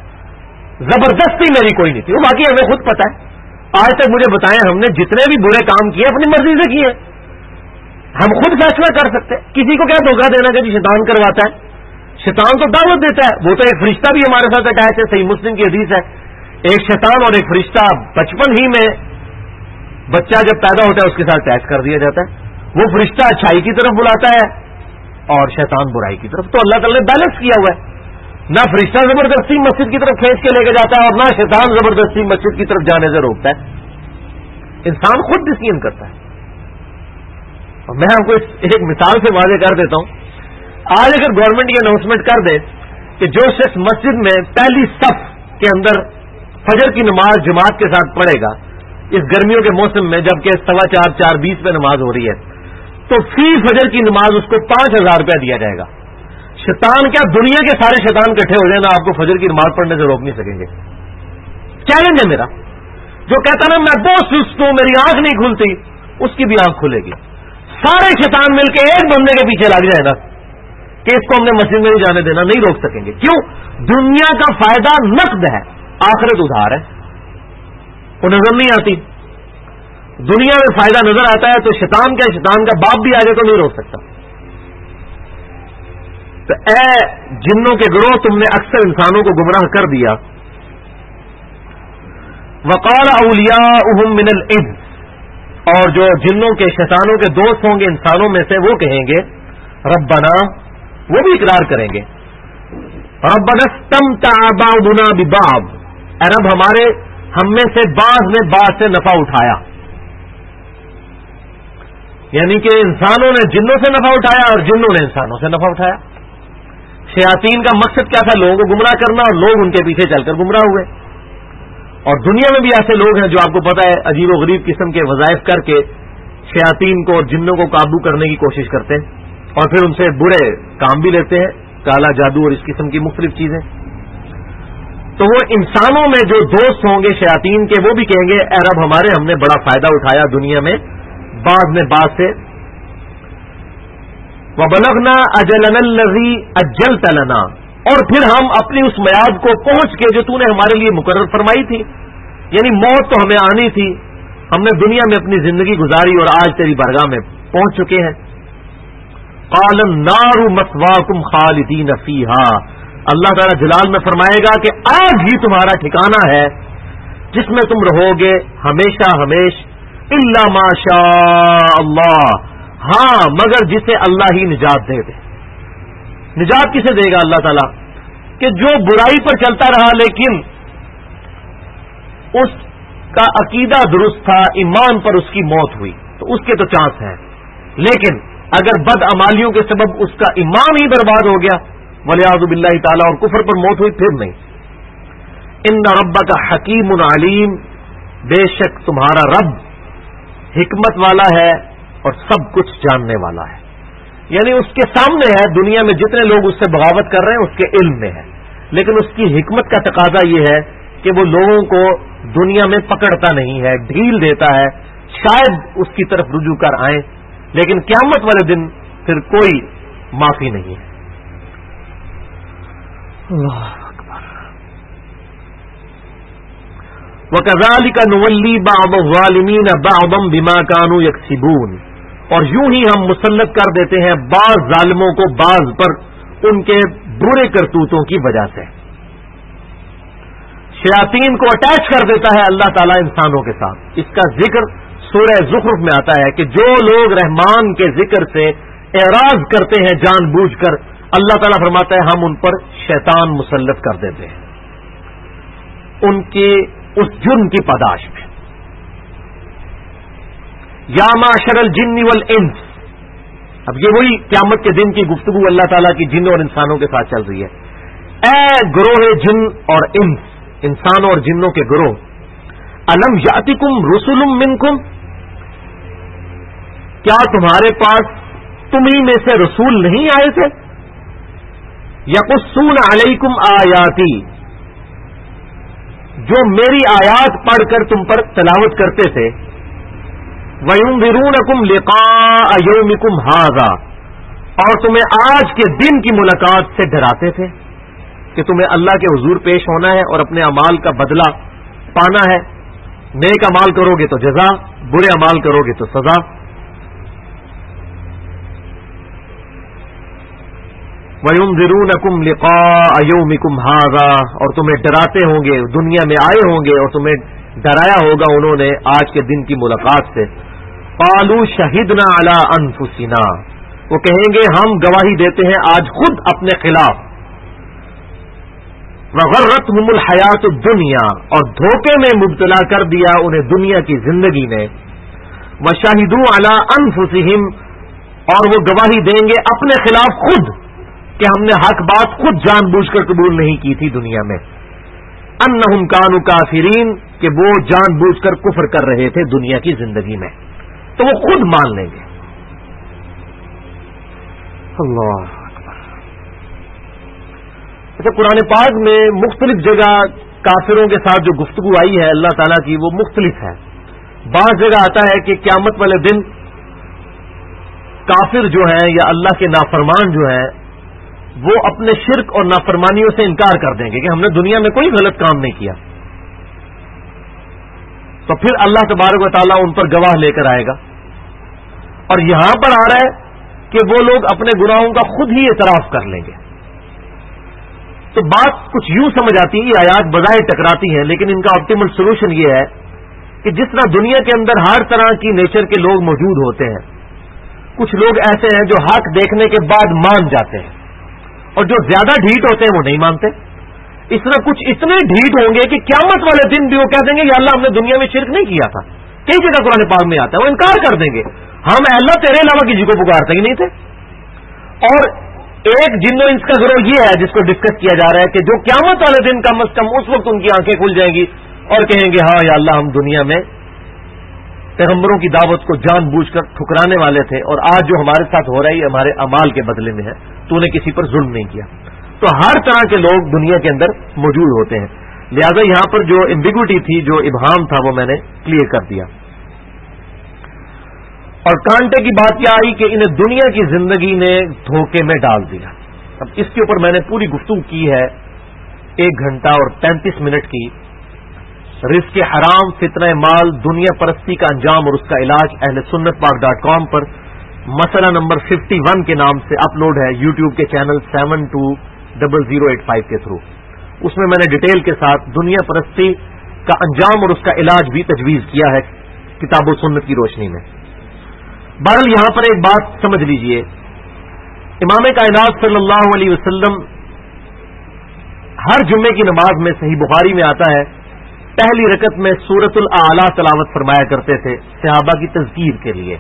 زبردستی میری کوئی نہیں تھی. وہ باقی ہمیں خود پتا ہے, آج تک مجھے بتائیں ہم نے جتنے بھی برے کام کیے اپنی مرضی سے کیے, ہم خود فیصلہ کر سکتے. کسی کو کیا دھوکہ دینا کہ شیطان کرواتا ہے, شیطان تو دعوت دیتا ہے. وہ تو ایک فرشتہ بھی ہمارے ساتھ اٹیچ ہے, صحیح مسلم کی حدیث ہے, ایک شیطان اور ایک فرشتہ بچپن ہی میں بچہ جب پیدا ہوتا ہے اس کے ساتھ اٹیچ کر دیا جاتا ہے. وہ فرشتہ اچھائی کی طرف بلاتا ہے اور شیطان برائی کی طرف. تو اللہ تعالیٰ نے بیلنس کیا ہوا ہے, نہ فرشتہ زبردستی مسجد کی طرف کھینچ کے لے کے جاتا ہے اور نہ شیطان زبردستی مسجد کی طرف جانے سے روکتا ہے. انسان خود ڈسیزن کرتا ہے. اور میں آپ کو ایک مثال سے واضح کر دیتا ہوں. آج اگر گورنمنٹ یہ اناؤنسمنٹ کر دے کہ جو شخص مسجد میں پہلی صف کے اندر فجر کی نماز جماعت کے ساتھ پڑھے گا اس گرمیوں کے موسم میں, جبکہ 4:15 4:20 پہ نماز ہو رہی ہے, تو فی فجر کی نماز اس کو 5,000 روپیہ دیا جائے گا. شیطان کیا دنیا کے سارے شیطان اکٹھے ہو جائیں نا آپ کو فجر کی نماز پڑھنے سے روک نہیں سکیں گے. چیلنج ہے میرا. جو کہتا نا میں بہت سست ہوں میری آنکھ نہیں کھلتی, اس کی بھی آنکھ کھلے گی. سارے شیطان مل کے ایک بندے کے پیچھے لگ جائے نا کہ اس کو ہم نے مسجد میں نہیں جانے دینا, نہیں روک سکیں گے. کیوں؟ دنیا کا فائدہ نقد ہے, آخرت ادھار ہے, وہ نظر نہیں آتی. دنیا میں فائدہ نظر آتا ہے تو شیطان کا باپ بھی آ جائے تو نہیں روک سکتا. تو اے جنوں کے گروہ تم نے اکثر انسانوں کو گمراہ کر دیا. وقال اولیاؤہم من الانس, اور جو جنوں کے شیطانوں کے دوست ہوں گے انسانوں میں سے وہ کہیں گے ربنا, وہ بھی اقرار کریں گے ربنا استمتع بعضنا ببعض, اے رب ہمارے ہم میں سے بعض نے بعض سے نفع اٹھایا. یعنی کہ انسانوں نے جنوں سے نفع اٹھایا اور جنوں نے انسانوں سے نفع اٹھایا. شیاطین کا مقصد کیا تھا؟ لوگوں کو گمراہ کرنا, اور لوگ ان کے پیچھے چل کر گمراہ ہوئے. اور دنیا میں بھی ایسے لوگ ہیں جو آپ کو پتا ہے عجیب و غریب قسم کے وظائف کر کے شیاطین کو اور جنوں کو قابو کرنے کی کوشش کرتے ہیں اور پھر ان سے برے کام بھی لیتے ہیں, کالا جادو اور اس قسم کی مختلف چیزیں. تو وہ انسانوں میں جو دوست ہوں گے شیاطین کے، وہ بھی کہیں گے اے رب ہمارے، ہم نے بڑا فائدہ اٹھایا دنیا میں بعض میں بعض سے. وَبَلَغْنَا أَجَلَنَا الَّذِي أَجَّلْتَ لَنَا، اور پھر ہم اپنی اس میعاد کو پہنچ کے جو تو نے ہمارے لیے مقرر فرمائی تھی، یعنی موت تو ہمیں آنی تھی، ہم نے دنیا میں اپنی زندگی گزاری اور آج تیری بارگاہ میں پہنچ چکے ہیں. قَالَ النَّارُ مَثْوَاكُمْ خَالِدِينَ فِيهَا، اللہ تعالیٰ جلال میں فرمائے گا کہ آج ہی تمہارا ٹھکانہ ہے جس میں تم رہو گے ہمیشہ ہمیش، الا ما شاء اللہ، ہاں مگر جسے اللہ ہی نجات دے دے. نجات کسے دے گا اللہ تعالیٰ؟ کہ جو برائی پر چلتا رہا لیکن اس کا عقیدہ درست تھا، ایمان پر اس کی موت ہوئی تو اس کے تو چانس ہیں، لیکن اگر بد امالیوں کے سبب اس کا ایمان ہی برباد ہو گیا ولیعوذ باللہ تعالی اور کفر پر موت ہوئی، پھر نہیں. ان ربک حکیم علیم، بے شک تمہارا رب حکمت والا ہے اور سب کچھ جاننے والا ہے. یعنی اس کے سامنے ہے، دنیا میں جتنے لوگ اس سے بغاوت کر رہے ہیں اس کے علم میں ہے، لیکن اس کی حکمت کا تقاضا یہ ہے کہ وہ لوگوں کو دنیا میں پکڑتا نہیں ہے، ڈھیل دیتا ہے، شاید اس کی طرف رجوع کر آئیں، لیکن قیامت والے دن پھر کوئی معافی نہیں ہے. اللہ اکبر. وَكَذَلِكَ نُوَلِّي بَعْضَ الظَّالِمِينَ بَعْضًا بِمَا كَانُوا يَكْسِبُونَ، اور یوں ہی ہم مسلط کر دیتے ہیں بعض ظالموں کو بعض پر ان کے برے کرتوتوں کی وجہ سے. شیاطین کو اٹیچ کر دیتا ہے اللہ تعالیٰ انسانوں کے ساتھ. اس کا ذکر سورہ زخرف میں آتا ہے کہ جو لوگ رحمان کے ذکر سے اعراض کرتے ہیں جان بوجھ کر، اللہ تعالیٰ فرماتا ہے ہم ان پر شیطان مسلط کر دیتے ہیں ان کے اس جرم کی پاداش میں. یا معشر الجن والانس، اب یہ وہی قیامت کے دن کی گفتگو اللہ تعالیٰ کی جن اور انسانوں کے ساتھ چل رہی ہے. اے گروہ جن اور انس، انسانوں اور جنوں کے گروہ، الم یاتکم رسل منکم، کیا تمہارے پاس تمہیں میں سے رسول نہیں آئے تھے؟ یقصون علیکم آیاتی، جو میری آیات پڑھ کر تم پر تلاوت کرتے تھے. وَيُنذِرُونَكُمْ لِقَاءَ يَوْمِكُمْ هَذَا، اور تمہیں آج کے دن کی ملاقات سے ڈراتے تھے کہ تمہیں اللہ کے حضور پیش ہونا ہے اور اپنے اعمال کا بدلہ پانا ہے. نیک اعمال کرو گے تو جزا، برے اعمال کرو گے تو سزا. وَيُنذِرُونَكُمْ لِقَاءَ يَوْمِكُمْ هَذَا، اور تمہیں ڈراتے ہوں گے، دنیا میں آئے ہوں گے اور تمہیں ڈرایا ہوگا انہوں نے آج کے دن کی ملاقات سے. قَالُوا شَهِدْنَا عَلَىٰ أَنفُسِنَا، وہ کہیں گے ہم گواہی دیتے ہیں آج خود اپنے خلاف. وَغَرَّتْهُمُ الْحَيَاةُ الدُّنْيَا، اور دھوکے میں مبتلا کر دیا انہیں دنیا کی زندگی نے. وَشَهِدُوا عَلَىٰ أَنفُسِهِمْ، اور وہ گواہی دیں گے اپنے خلاف خود کہ ہم نے حق بات خود جان بوجھ کر قبول نہیں کی تھی دنیا میں. انہم کانوا کافرین، کہ وہ جان بوجھ کر کفر کر رہے تھے دنیا کی زندگی میں، تو وہ خود مان لیں گے. اللہ اکبر. اچھا، قرآن پاک میں مختلف جگہ کافروں کے ساتھ جو گفتگو آئی ہے اللہ تعالیٰ کی وہ مختلف ہے. بعض جگہ آتا ہے کہ قیامت والے دن کافر جو ہیں یا اللہ کے نافرمان جو ہیں وہ اپنے شرک اور نافرمانیوں سے انکار کر دیں گے کہ ہم نے دنیا میں کوئی غلط کام نہیں کیا. تو پھر اللہ تبارک و تعالیٰ ان پر گواہ لے کر آئے گا. اور یہاں پر آ رہا ہے کہ وہ لوگ اپنے گناہوں کا خود ہی اعتراف کر لیں گے. تو بات کچھ یوں سمجھ آتی ہے، یہ آیات بظاہر ٹکراتی ہیں لیکن ان کا آپٹیمل سولوشن یہ ہے کہ جس طرح دنیا کے اندر ہر طرح کی نیچر کے لوگ موجود ہوتے ہیں، کچھ لوگ ایسے ہیں جو حق دیکھنے کے بعد مان جاتے ہیں اور جو زیادہ ڈھیٹ ہوتے ہیں وہ نہیں مانتے. اس طرح کچھ اتنے ڈھیٹ ہوں گے کہ قیامت والے دن بھی وہ کہہ دیں گے یا اللہ ہم نے دنیا میں شرک نہیں کیا تھا. کئی جگہ قرآن پاک میں آتا ہے وہ انکار کر دیں گے، ہم اللہ تیرے علاوہ کسی کو پکارتے ہی نہیں تھے. اور ایک جن و انس کا گروہ یہ ہے جس کو ڈسکس کیا جا رہا ہے کہ جو قیامت والے دن کم از کم اس وقت ان کی آنکھیں کھل جائیں گی اور کہیں گے ہاں یا اللہ ہم دنیا میں پیغمبروں کی دعوت کو جان بوجھ کر ٹھکرانے والے تھے اور آج جو ہمارے ساتھ ہو رہا ہے یہ ہمارے اعمال کے بدلے میں ہے، تو نے کسی پر ظلم نہیں کیا. تو ہر طرح کے لوگ دنیا کے اندر موجود ہوتے ہیں. لہذا یہاں پر جو ایمبیگوٹی تھی، جو ابہام تھا، وہ میں نے کلیئر کر دیا. اور کانٹے کی بات کیا آئی کہ انہیں دنیا کی زندگی نے دھوکے میں ڈال دیا. اب اس کے اوپر میں نے پوری گفتگو کی ہے 1 گھنٹہ اور 35 منٹ کی. رزق حرام، فتنہ مال، دنیا پرستی کا انجام اور اس کا علاج اہل سنت پاک.com پر مسئلہ نمبر 51 کے نام سے اپلوڈ ہے یوٹیوب کے چینل 720085 کے تھرو. اس میں نے ڈیٹیل کے ساتھ دنیا پرستی کا انجام اور اس کا علاج بھی تجویز کیا ہے کتاب و سنت کی روشنی میں. بہرحال یہاں پر ایک بات سمجھ لیجئے، امام کائنات صلی اللہ علیہ وسلم ہر جمعے کی نماز میں صحیح بخاری میں آتا ہے پہلی رکعت میں سورۃ الاعلی تلاوت فرمایا کرتے تھے صحابہ کی تذکیر کے لیے،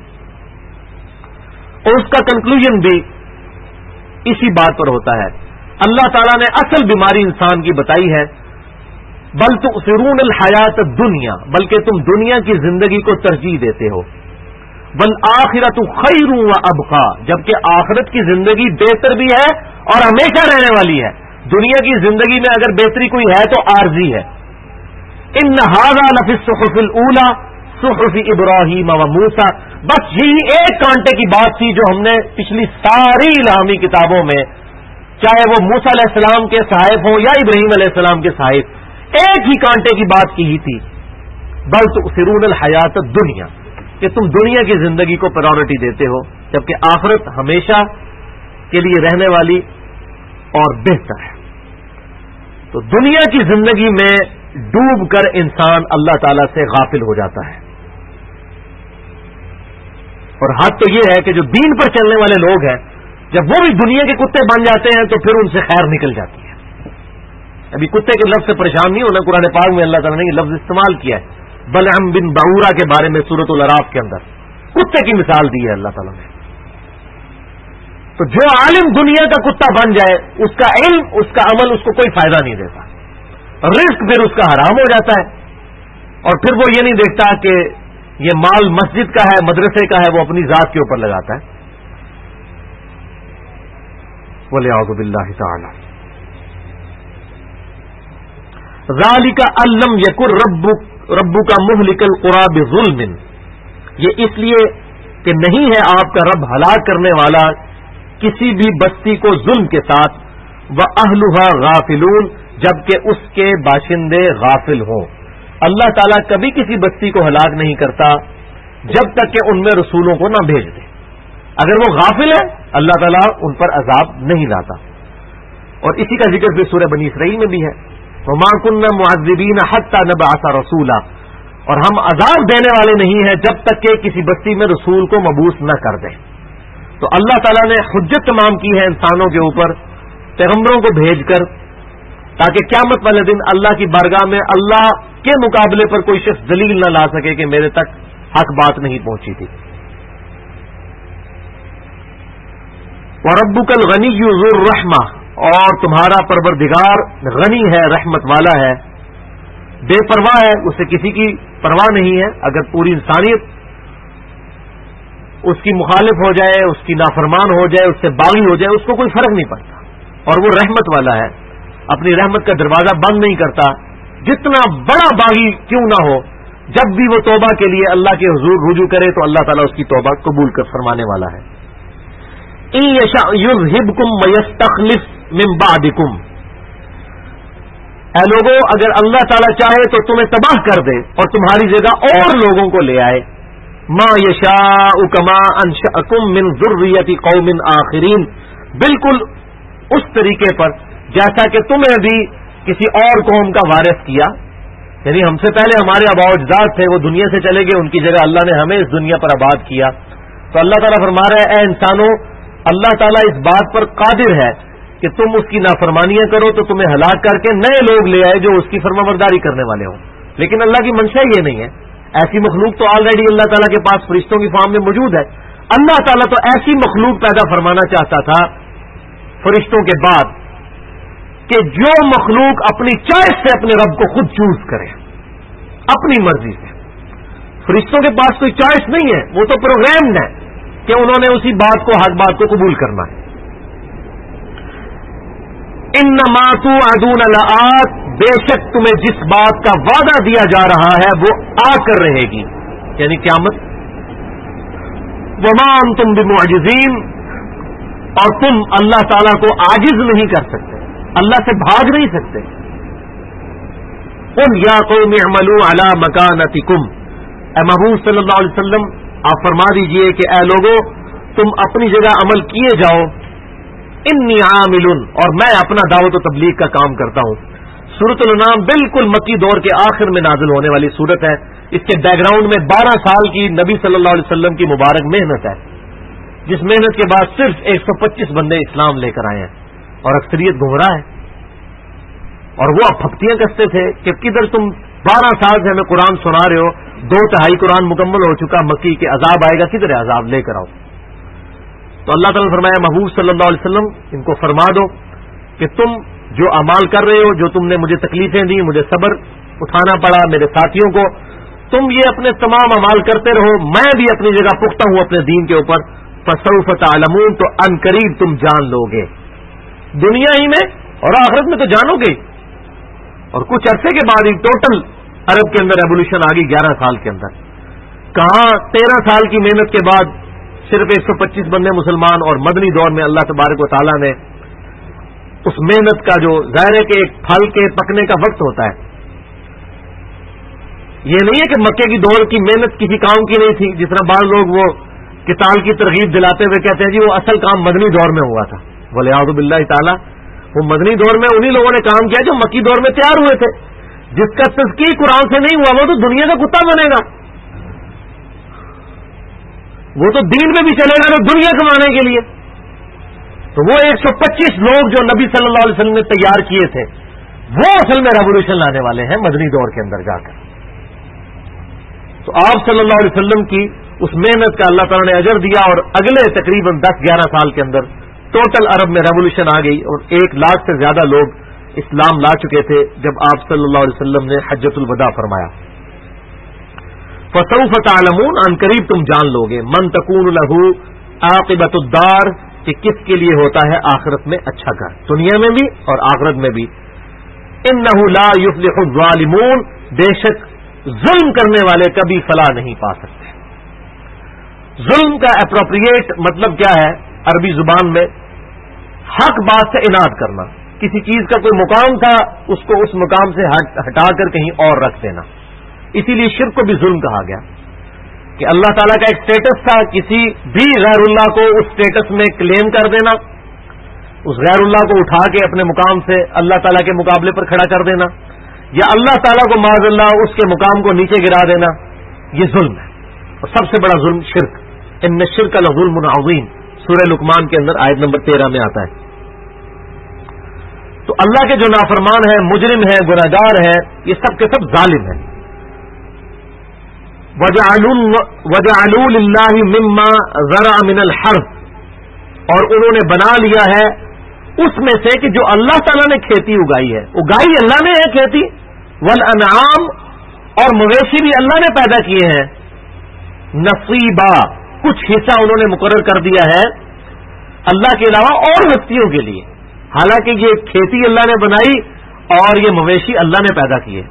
اور اس کا کنکلوژن بھی اسی بات پر ہوتا ہے. اللہ تعالیٰ نے اصل بیماری انسان کی بتائی ہے، بل تؤثرون الحیات الدنیا، بلکہ تم دنیا کی زندگی کو ترجیح دیتے ہو، والآخرۃ خیر و ابقا، جبکہ آخرت کی زندگی بہتر بھی ہے اور ہمیشہ رہنے والی ہے. دنیا کی زندگی میں اگر بہتری کوئی ہے تو عارضی ہے. ان ھذا لفی الصحف الاولی صحف ابراہیم و موسیٰ. بس یہی ایک کانٹے کی بات تھی جو ہم نے پچھلی ساری الہامی کتابوں میں، چاہے وہ موسیٰ علیہ السلام کے صحائف ہوں یا ابراہیم علیہ السلام کے صحائف، ایک ہی کانٹے کی بات کی ہی تھی، بل تؤثرون الحیات الدنیا، کہ تم دنیا کی زندگی کو پرائورٹی دیتے ہو جبکہ آخرت ہمیشہ کے لیے رہنے والی اور بہتر ہے. تو دنیا کی زندگی میں ڈوب کر انسان اللہ تعالی سے غافل ہو جاتا ہے. اور حد تو یہ ہے کہ جو دین پر چلنے والے لوگ ہیں، جب وہ بھی دنیا کے کتے بن جاتے ہیں تو پھر ان سے خیر نکل جاتی ہے. ابھی کتے کے لفظ سے پریشان نہیں ہونا، قرآن پاک میں اللہ تعالیٰ نے یہ لفظ استعمال کیا ہے بلعم بن بعورہ کے بارے میں سورۃ الاعراف کے اندر کتے کی مثال دی ہے اللہ تعالیٰ نے. تو جو عالم دنیا کا کتا بن جائے، اس کا علم، اس کا عمل اس کو کوئی فائدہ نہیں دیتا، رزق پھر اس کا حرام ہو جاتا ہے، اور پھر وہ یہ نہیں دیکھتا کہ یہ مال مسجد کا ہے، مدرسے کا ہے، وہ اپنی ذات کے اوپر لگاتا ہے. وَلِعَوْذُ بِاللَّهِ تَعَالَى. ذَلِكَ أَلَّمْ يَكُنْ رَبُّكَ مُهْلِكَ الْقُرَىٰ بِظُلْمٍ. یہ اس لیے کہ نہیں ہے آپ کا رب ہلاک کرنے والا کسی بھی بستی کو ظلم کے ساتھ، وَأَهْلُهَا غَافِلُونَ، جبکہ اس کے باشندے غافل ہوں. اللہ تعالیٰ کبھی کسی بستی کو ہلاک نہیں کرتا جب تک کہ ان میں رسولوں کو نہ بھیج دے. اگر وہ غافل ہے اللہ تعالیٰ ان پر عذاب نہیں لاتا. اور اسی کا ذکر پھر سورہ بنی اسرائیل میں بھی ہے، وَمَا كُنَّا مُعَذِّبِينَ حَتَّى نَبْعَثَ رَسُولًا، اور ہم عذاب دینے والے نہیں ہیں جب تک کہ کسی بستی میں رسول کو مبعوث نہ کر دیں. تو اللہ تعالیٰ نے حجت تمام کی ہے انسانوں کے اوپر پیغمبروں کو بھیج کر، تاکہ قیامت والے دن اللہ کی بارگاہ میں اللہ کے مقابلے پر کوئی شخص دلیل نہ لا سکے کہ میرے تک حق بات نہیں پہنچی تھی. وَرَبُّكَ الْغَنِيُّ ذُو الرَّحْمَةِ، اور تمہارا پروردگار غنی ہے، رحمت والا ہے، بے پرواہ ہے، اسے کسی کی پرواہ نہیں ہے. اگر پوری انسانیت اس کی مخالف ہو جائے، اس کی نافرمان ہو جائے، اس سے باغی ہو جائے، اس کو کوئی فرق نہیں پڑتا. اور وہ رحمت والا ہے، اپنی رحمت کا دروازہ بند نہیں کرتا. جتنا بڑا باغی کیوں نہ ہو، جب بھی وہ توبہ کے لیے اللہ کے حضور رجوع کرے تو اللہ تعالیٰ اس کی توبہ قبول کر فرمانے والا ہے. إِن يَشَأْ يُذْهِبْكُمْ وَيَسْتَخْلِفْ مِن بَعْدِكُمْ. اے لوگوں، اگر اللہ تعالیٰ چاہے تو تمہیں تباہ کر دے اور تمہاری جگہ اور لوگوں کو لے آئے. مَا يَشَاءُ كَمَا أَنشَأَكُم مِّن ذُرِّيَّةِ قَوْمٍ آخِرِينَ، بالکل اس طریقے پر جیسا کہ تمہیں بھی کسی اور قوم کا وارث کیا. یعنی ہم سے پہلے ہمارے آباء و اجداد تھے، وہ دنیا سے چلے گئے، ان کی جگہ اللہ نے ہمیں اس دنیا پر آباد کیا. تو اللہ تعالیٰ فرما رہا ہے، اے انسانوں، اللہ تعالیٰ اس بات پر قادر ہے کہ تم اس کی نافرمانیاں کرو تو تمہیں ہلاک کر کے نئے لوگ لے آئے جو اس کی فرمانبرداری کرنے والے ہوں. لیکن اللہ کی منشا یہ نہیں ہے. ایسی مخلوق تو آلریڈی اللہ تعالیٰ کے پاس فرشتوں کی فارم میں موجود ہے. اللہ تعالیٰ تو ایسی مخلوق پیدا فرمانا چاہتا تھا فرشتوں کے بعد کہ جو مخلوق اپنی چوائس سے اپنے رب کو خود چوز کرے، اپنی مرضی سے. فرشتوں کے پاس کوئی چوائس نہیں ہے، وہ تو پروگرامڈ ہے کہ انہوں نے اسی بات کو، حق بات کو قبول کرنا ہے. انما توعدون لآت، بے شک تمہیں جس بات کا وعدہ دیا جا رہا ہے وہ آ کر رہے گی، یعنی قیامت۔ وما انتم بمعجزین، اور تم اللہ تعالیٰ کو عاجز نہیں کر سکتے، اللہ سے بھاگ نہیں سکتے۔ قل یا قوم اعملوا علی مکانتکم، اے محبوب صلی اللہ علیہ وسلم آپ فرما دیجئے کہ اے لوگوں تم اپنی جگہ عمل کیے جاؤ، انی عامل، اور میں اپنا دعوت و تبلیغ کا کام کرتا ہوں۔ سورۃ الانعام بالکل مکی دور کے آخر میں نازل ہونے والی سورت ہے۔ اس کے بیک گراؤنڈ میں 12 سال کی نبی صلی اللہ علیہ وسلم کی مبارک محنت ہے، جس محنت کے بعد صرف 125 بندے اسلام لے کر آئے ہیں اور اکثریت گمراہ ہے۔ اور وہ اب پھپتیاں کستے تھے کہ کدھر تم 12 سال سے ہمیں قرآن سنا رہے ہو، 2/3 قرآن مکمل ہو چکا، مکی کے عذاب آئے گا، کدھر ہے عذاب، لے کر آؤ۔ تو اللہ تعالیٰ نے فرمایا محبوب صلی اللہ علیہ وسلم ان کو فرما دو کہ تم جو اعمال کر رہے ہو، جو تم نے مجھے تکلیفیں دی، مجھے صبر اٹھانا پڑا، میرے ساتھیوں کو، تم یہ اپنے تمام اعمال کرتے رہو، میں بھی اپنی جگہ پختہ ہوں اپنے دین کے اوپر۔ فسوف تعلمون، تو ان قریب تم جان لو گے، دنیا ہی میں اور آخرت میں تو جانو گے۔ اور کچھ عرصے کے بعد ہی ٹوٹل عرب کے اندر ریولیوشن آ گئی 11 سال کے اندر۔ کہاں 13 سال کی محنت کے بعد صرف 125 بندے مسلمان، اور مدنی دور میں اللہ تبارک و تعالیٰ نے اس محنت کا جو ظاہر ہے کہ ایک پھل کے پکنے کا وقت ہوتا ہے، یہ نہیں ہے کہ مکے کی دور کی محنت کسی کام کی نہیں تھی، جس طرح بعض لوگ وہ قتال کی ترغیب دلاتے ہوئے کہتے ہیں جی وہ اصل کام مدنی دور میں ہوا تھا۔ ولیعوذ باللہ تعالیٰ، وہ مدنی دور میں انہی لوگوں نے کام کیا جو مکی دور میں تیار ہوئے تھے۔ جس کا تذکیر قرآن سے نہیں ہوا وہ تو دنیا کا کتا بنے گا، وہ تو دین میں بھی چلے گا تو دنیا کمانے کے لیے۔ تو وہ 125 لوگ جو نبی صلی اللہ علیہ وسلم نے تیار کیے تھے وہ اصل میں ریولیوشن لانے والے ہیں مدنی دور کے اندر جا کر۔ تو آپ صلی اللہ علیہ وسلم کی اس محنت کا اللہ تعالیٰ نے اجر دیا، اور اگلے تقریباً 10-11 سال کے اندر ٹوٹل عرب میں ریولیوشن آ گئی، اور 1 لاکھ سے زیادہ لوگ اسلام لا چکے تھے جب آپ صلی اللہ علیہ وسلم نے حجۃ الوداع فرمایا۔ فسوف تعلمون، ان قریب تم جان لو گے، من تکون لہ عاقبۃ الدار، کہ کس کے لیے ہوتا ہے آخرت میں اچھا گھر، دنیا میں بھی اور آخرت میں بھی۔ انہ لا یفلح الظالمون، بے شک ظلم کرنے والے کبھی فلاح نہیں پا سکتے۔ ظلم کا اپروپریٹ مطلب کیا ہے عربی زبان میں؟ حق بات سے اناد کرنا، کسی چیز کا کوئی مقام تھا اس کو اس مقام سے ہٹا کر کہیں اور رکھ دینا، اسی لیے شرک کو بھی ظلم کہا گیا کہ اللہ تعالیٰ کا ایک سٹیٹس تھا، کسی بھی غیر اللہ کو اس سٹیٹس میں کلیم کر دینا، اس غیر اللہ کو اٹھا کے اپنے مقام سے اللہ تعالیٰ کے مقابلے پر کھڑا کر دینا، یا اللہ تعالیٰ کو معاذ اللہ اس کے مقام کو نیچے گرا دینا، یہ ظلم ہے۔ اور سب سے بڑا ظلم شرک، ان الشرک لظلم عظیم، سورہ لقمان کے اندر آیت نمبر 13 میں آتا ہے۔ تو اللہ کے جو نافرمان ہیں، مجرم ہیں، گناہگار ہیں، یہ سب کے سب ظالم ہیں۔ وَجَعَلُوا لِلَّهِ مِمَّا زَرَعَ مِنَ الْحَرْثِ، اور انہوں نے بنا لیا ہے اس میں سے کہ جو اللہ تعالیٰ نے کھیتی اگائی ہے، اگائی اللہ نے ہے کھیتی، والانعام، اور مویشی بھی اللہ نے پیدا کیے ہیں، نصیبا، کچھ حصہ انہوں نے مقرر کر دیا ہے اللہ کے علاوہ اور ہستیوں کے لیے، حالانکہ یہ کھیتی اللہ نے بنائی اور یہ مویشی اللہ نے پیدا کیے۔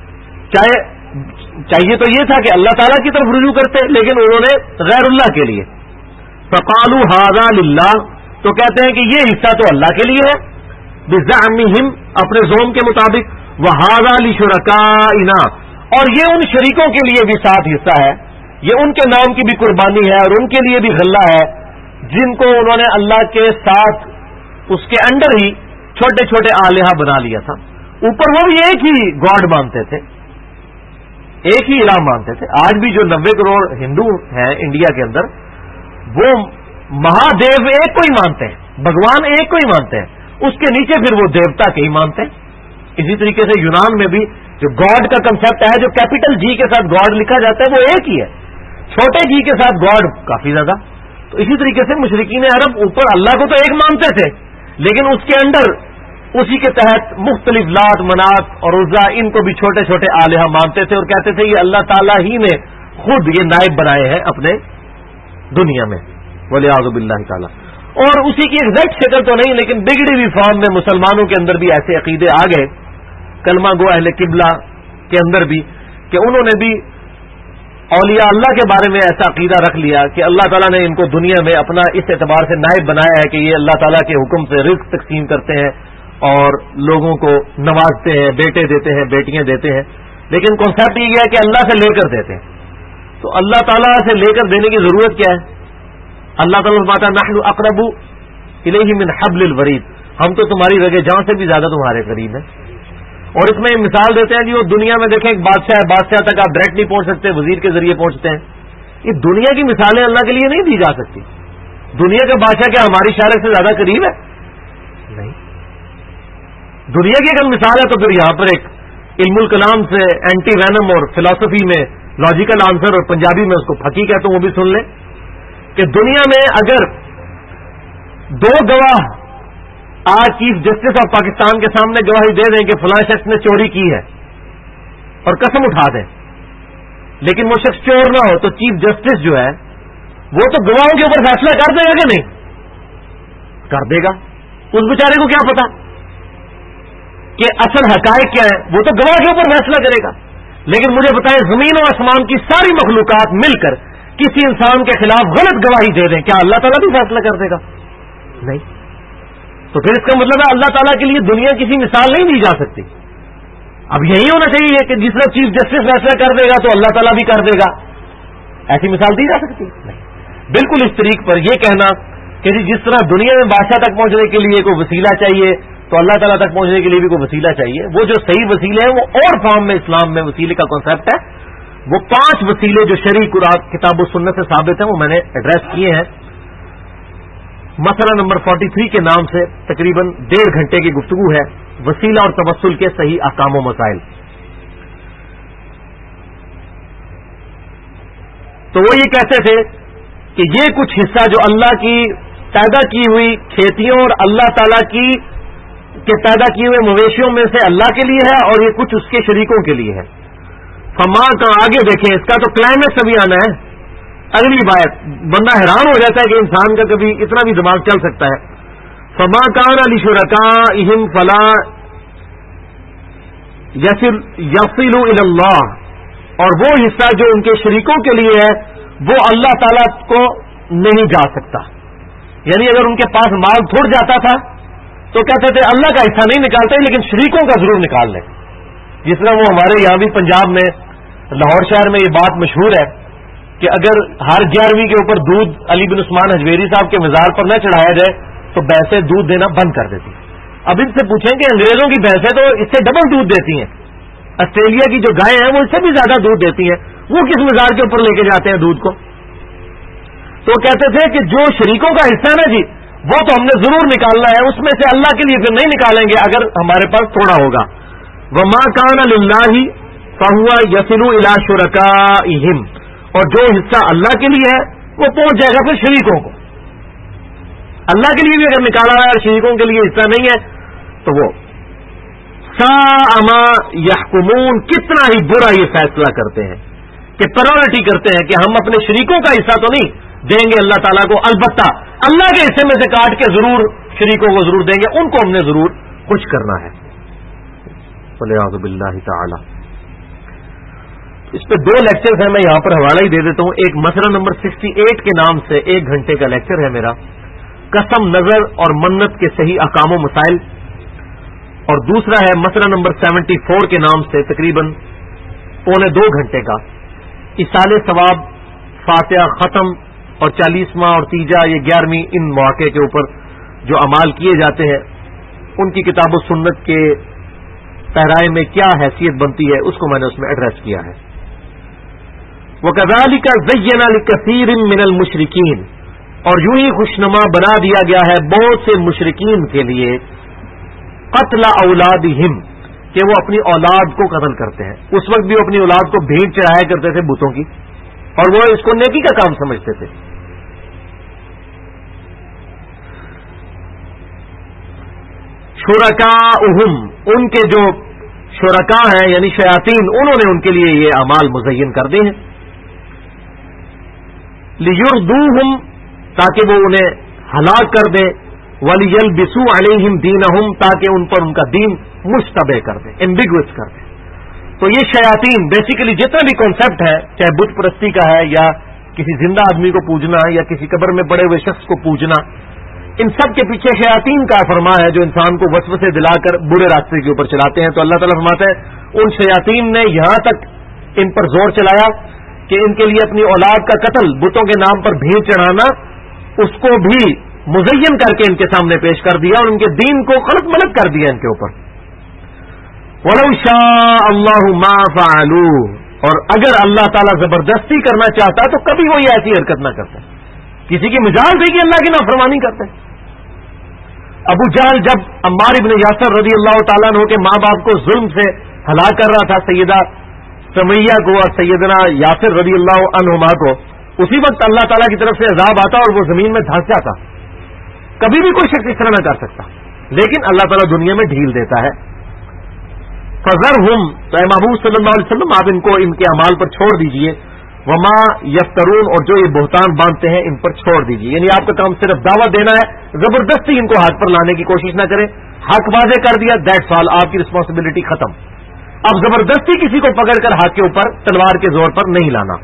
چاہیے تو یہ تھا کہ اللہ تعالیٰ کی طرف رجوع کرتے، لیکن انہوں نے غیر اللہ کے لیے، فقالوا ھذا للہ، تو کہتے ہیں کہ یہ حصہ تو اللہ کے لیے ہے، بزعمہم، اپنے زعم کے مطابق، وھذا لشرکائنا، اور یہ ان شریکوں کے لیے بھی ساتھ حصہ ہے، یہ ان کے نام کی بھی قربانی ہے اور ان کے لیے بھی غلہ ہے، جن کو انہوں نے اللہ کے ساتھ اس کے انڈر ہی چھوٹے چھوٹے آلیہ بنا لیا تھا۔ اوپر وہ بھی ایک ہی گاڈ مانتے تھے، ایک ہی الہ مانتے تھے۔ آج بھی جو 90 کروڑ ہندو ہیں انڈیا کے اندر، وہ مہادیو ایک کو ہی مانتے ہیں، بھگوان ایک کو ہی مانتے ہیں، اس کے نیچے پھر وہ دیوتا کے ہی مانتے ہیں۔ اسی طریقے سے یونان میں بھی جو گاڈ کا کنسپٹ ہے، جو کیپٹل جی کے ساتھ گاڈ لکھا جاتا ہے، وہ ایک ہی ہے، چھوٹے جی کے ساتھ گاڈ کافی زیادہ۔ تو اسی طریقے سے مشرکین عرب اوپر اللہ کو تو ایک مانتے تھے، لیکن اس کے اندر اسی کے تحت مختلف لات، منات اور عزا، ان کو بھی چھوٹے چھوٹے آلیہ مانتے تھے اور کہتے تھے یہ اللہ تعالیٰ ہی نے خود یہ نائب بنائے ہیں اپنے دنیا میں، ولیعوذ باللہ تعالیٰ۔ اور اسی کی ایگزیکٹ شکل تو نہیں، لیکن بگڑی ہوئی فارم میں مسلمانوں کے اندر بھی ایسے عقیدے آ گئے کلمہ گو اہل قبلہ کے اندر بھی کہ انہوں نے بھی اولیاء اللہ کے بارے میں ایسا عقیدہ رکھ لیا کہ اللہ تعالیٰ نے ان کو دنیا میں اپنا اس اعتبار سے نائب بنایا ہے کہ یہ اللہ تعالیٰ کے حکم سے رزق تقسیم کرتے ہیں اور لوگوں کو نوازتے ہیں، بیٹے دیتے ہیں، بیٹیاں دیتے ہیں، لیکن کانسیپٹ یہ ہے کہ اللہ سے لے کر دیتے ہیں۔ تو اللہ تعالیٰ سے لے کر دینے کی ضرورت کیا ہے؟ اللہ تعالیٰ فرماتا ہے نحن اقرب الیہ من حبل الورید، ہم تو تمہاری رگے جان سے بھی زیادہ تمہارے قریب ہیں۔ اور اس میں مثال دیتے ہیں جی وہ دنیا میں دیکھیں ایک بادشاہ ہے، بادشاہ تک آپ ڈائریکٹ نہیں پہنچ سکتے، وزیر کے ذریعے پہنچتے ہیں۔ یہ دنیا کی مثالیں اللہ کے لیے نہیں دی جا سکتی۔ دنیا کا بادشاہ کیا ہماری شارک سے زیادہ قریب ہے؟ نہیں۔ دنیا کی اگر مثال ہے تو پھر یہاں پر ایک علم الکلام سے اینٹی وینم اور فلسفی میں لاجیکل آنسر، اور پنجابی میں اس کو پھکی کہتا ہوں، وہ بھی سن لیں کہ دنیا میں اگر دو گواہ آج چیف جسٹس آف پاکستان کے سامنے گواہی دے دیں کہ فلاں شخص نے چوری کی ہے اور قسم اٹھا دیں، لیکن وہ شخص چور نہ ہو، تو چیف جسٹس جو ہے وہ تو گواہوں کے اوپر فیصلہ کر دے گا کہ نہیں؟ کر دے گا۔ اس بیچارے کو کیا پتا کہ اصل حقائق کیا ہے؟ وہ تو گواہ کے اوپر فیصلہ کرے گا۔ لیکن مجھے بتائیں زمین و آسمان کی ساری مخلوقات مل کر کسی انسان کے خلاف غلط گواہی دے دیں، کیا اللہ تعالیٰ بھی فیصلہ کر دے گا؟ نہیں۔ تو پھر اس کا مطلب ہے اللہ تعالیٰ کے لیے دنیا کسی مثال نہیں دی جا سکتی۔ اب یہی ہونا چاہیے کہ جس طرح چیف جسٹس فیصلہ کر دے گا تو اللہ تعالیٰ بھی کر دے گا، ایسی مثال دی جا سکتی نہیں۔ بالکل اس طریق پر یہ کہنا کہ جس طرح دنیا میں بادشاہ تک پہنچنے کے لیے کوئی وسیلہ چاہیے تو اللہ تعالیٰ تک پہنچنے کے لیے بھی کوئی وسیلہ چاہیے، وہ جو صحیح وسیلے ہیں وہ اور فارم میں اسلام میں وسیلے کا کانسیپٹ ہے۔ وہ 5 وسیلے جو شرعی قرآن کتاب و سنت سے ثابت ہیں وہ میں نے ایڈریس کیے ہیں۔ مسئلہ نمبر 43 کے نام سے تقریباً 1.5 گھنٹے کی گفتگو ہے، وسیلہ اور توسل کے صحیح احکام و مسائل۔ تو وہ یہ کہتے تھے کہ یہ کچھ حصہ جو اللہ کی پیدا کی ہوئی کھیتیوں اور اللہ تعالی کی کے پیدا کیے ہوئے مویشیوں میں سے اللہ کے لیے ہے، اور یہ کچھ اس کے شریکوں کے لیے ہے۔ فما کا آگے دیکھیں، اس کا تو کلائمیکس ابھی آنا ہے، اگلی بات بندہ حیران ہو جاتا ہے کہ انسان کا کبھی اتنا بھی دماغ چل سکتا ہے۔ فما کان لشرکائہم فلا یصل الی اللہ، اور وہ حصہ جو ان کے شریکوں کے لیے ہے وہ اللہ تعالیٰ کو نہیں جا سکتا۔ یعنی اگر ان کے پاس مال تھوڑ جاتا تھا تو کہتے تھے اللہ کا حصہ نہیں نکالتے لیکن شریکوں کا ضرور نکال لیں۔ جس طرح وہ ہمارے یہاں بھی پنجاب میں لاہور شہر میں یہ بات مشہور ہے کہ اگر ہر 11ویں کے اوپر دودھ علی بن عثمان حجویری صاحب کے مزار پر نہ چڑھایا جائے تو بھینسیں دودھ دینا بند کر دیتی۔ اب ان سے پوچھیں کہ انگریزوں کی بھینسیں تو اس سے ڈبل دودھ دیتی ہیں، آسٹریلیا کی جو گائے ہیں وہ اس سے بھی زیادہ دودھ دیتی ہیں، وہ کس مزار کے اوپر لے کے جاتے ہیں دودھ کو؟ تو کہتے تھے کہ جو شریکوں کا حصہ ہے نا جی وہ تو ہم نے ضرور نکالنا ہے، اس میں سے اللہ کے لیے پھر نہیں نکالیں گے اگر ہمارے پاس تھوڑا ہوگا۔ وما کان للہ فہو یصل الی شرکائہم، اور جو حصہ اللہ کے لیے ہے وہ پہنچ جائے گا پھر شریکوں کو۔ اللہ کے لیے بھی اگر نکالا ہے اور شریکوں کے لیے حصہ نہیں ہے تو وہ ساء ما یحکمون، کتنا ہی برا یہ فیصلہ کرتے ہیں کہ پرائرٹی کرتے ہیں کہ ہم اپنے شریکوں کا حصہ تو نہیں دیں گے اللہ تعالیٰ کو، البتہ اللہ کے حصے میں سے کاٹ کے ضرور شریکوں کو ضرور دیں گے، ان کو ہم نے ضرور کچھ کرنا ہے۔ والعیاذ باللہ تعالی۔ اس پہ 2 لیکچرز ہیں، میں یہاں پر حوالہ ہی دے دیتا ہوں۔ ایک مسئلہ نمبر 68 کے نام سے 1 گھنٹے کا لیکچر ہے میرا، قسم نظر اور منت کے صحیح احکام و مسائل، اور دوسرا ہے مسئلہ نمبر 74 کے نام سے تقریباً 1.25 گھنٹے کا ایصال ثواب، فاتحہ ختم اور 40واں اور تیجا یہ 11ویں ان مواقع کے اوپر جو اعمال کیے جاتے ہیں ان کی کتاب و سنت کے پیرائے میں کیا حیثیت بنتی ہے اس کو میں نے اس میں ایڈریس کیا ہے۔ وَكَذَلِكَ زَيَّنَ لِكَثِيرٍ مِّنَ الْمُشْرِكِينَ، اور یوں ہی خوشنما بنا دیا گیا ہے بہت سے مشرکین کے لیے قتل اولادہم، کہ وہ اپنی اولاد کو قتل کرتے ہیں۔ اس وقت بھی وہ اپنی اولاد کو بھیٹ چڑھایا کرتے تھے بتوں کی، اور وہ اس کو نیکی کا کام سمجھتے تھے۔ شرکاؤہم، ان کے جو شرکاء ہیں یعنی شیاطین، انہوں نے ان کے لیے یہ اعمال مزین کر دیے ہیں۔ لیردوہم، تاکہ وہ انہیں ہلاک کر دیں، وَلِيَلْبِسُوا عَلَيْهِمْ دِينَهُمْ، تاکہ ان پر ان کا دین مشتبہ کر دے، ایمبیگوس کر دے. تو یہ شیاطین بیسیکلی جتنا بھی کانسیپٹ ہے، چاہے بت پرستی کا ہے یا کسی زندہ آدمی کو پوجنا یا کسی قبر میں پڑے ہوئے شخص کو پوجنا، ان سب کے پیچھے شیاطین کا فرما ہے جو انسان کو وسوسے دلا کر برے راستے کے اوپر چلاتے ہیں. تو اللہ تعالیٰ فرماتا ہے ان شیاطین نے یہاں تک ان پر زور چلایا کہ ان کے لیے اپنی اولاد کا قتل، بتوں کے نام پر بھیڑ چڑھانا، اس کو بھی مزین کر کے ان کے سامنے پیش کر دیا اور ان کے دین کو قلب ملت کر دیا ان کے اوپر. وَلَوْ شَاءَ اللَّهُ مَا فَعَلُوهُ، اور اگر اللہ تعالیٰ زبردستی کرنا چاہتا تو کبھی وہ یہ ایسی حرکت نہ کرتا. کسی کی مجال تھی کہ اللہ کی نافرمانی کرتے. ابو جہل جب عمار ابن یاسر رضی اللہ تعالیٰ عنہ کے ماں باپ کو ظلم سے ہلاک کر رہا تھا، سیدہ سمیہ کو اور سیدنا یاسر رضی اللہ عنہما کو، اسی وقت اللہ تعالیٰ کی طرف سے عذاب آتا اور وہ زمین میں دھنس جاتا. کبھی بھی کوئی شخص اس طرح نہ کر سکتا، لیکن اللہ تعالیٰ دنیا میں ڈھیل دیتا ہے. فذرہم، تو اے محبوب صلی اللہ علیہ وسلم آپ ان کو ان کے اعمال پر چھوڑ دیجئے. وما یفترون، اور جو یہ بہتان باندھتے ہیں ان پر چھوڑ دیجئے. یعنی آپ کا کام صرف دعوت دینا ہے، زبردستی ان کو ہاتھ پر لانے کی کوشش نہ کریں. حق واضح کر دیا، دیٹس آل، آپ کی رسپانسبلٹی ختم. اب زبردستی کسی کو پکڑ کر ہاتھ کے اوپر تلوار کے زور پر نہیں لانا.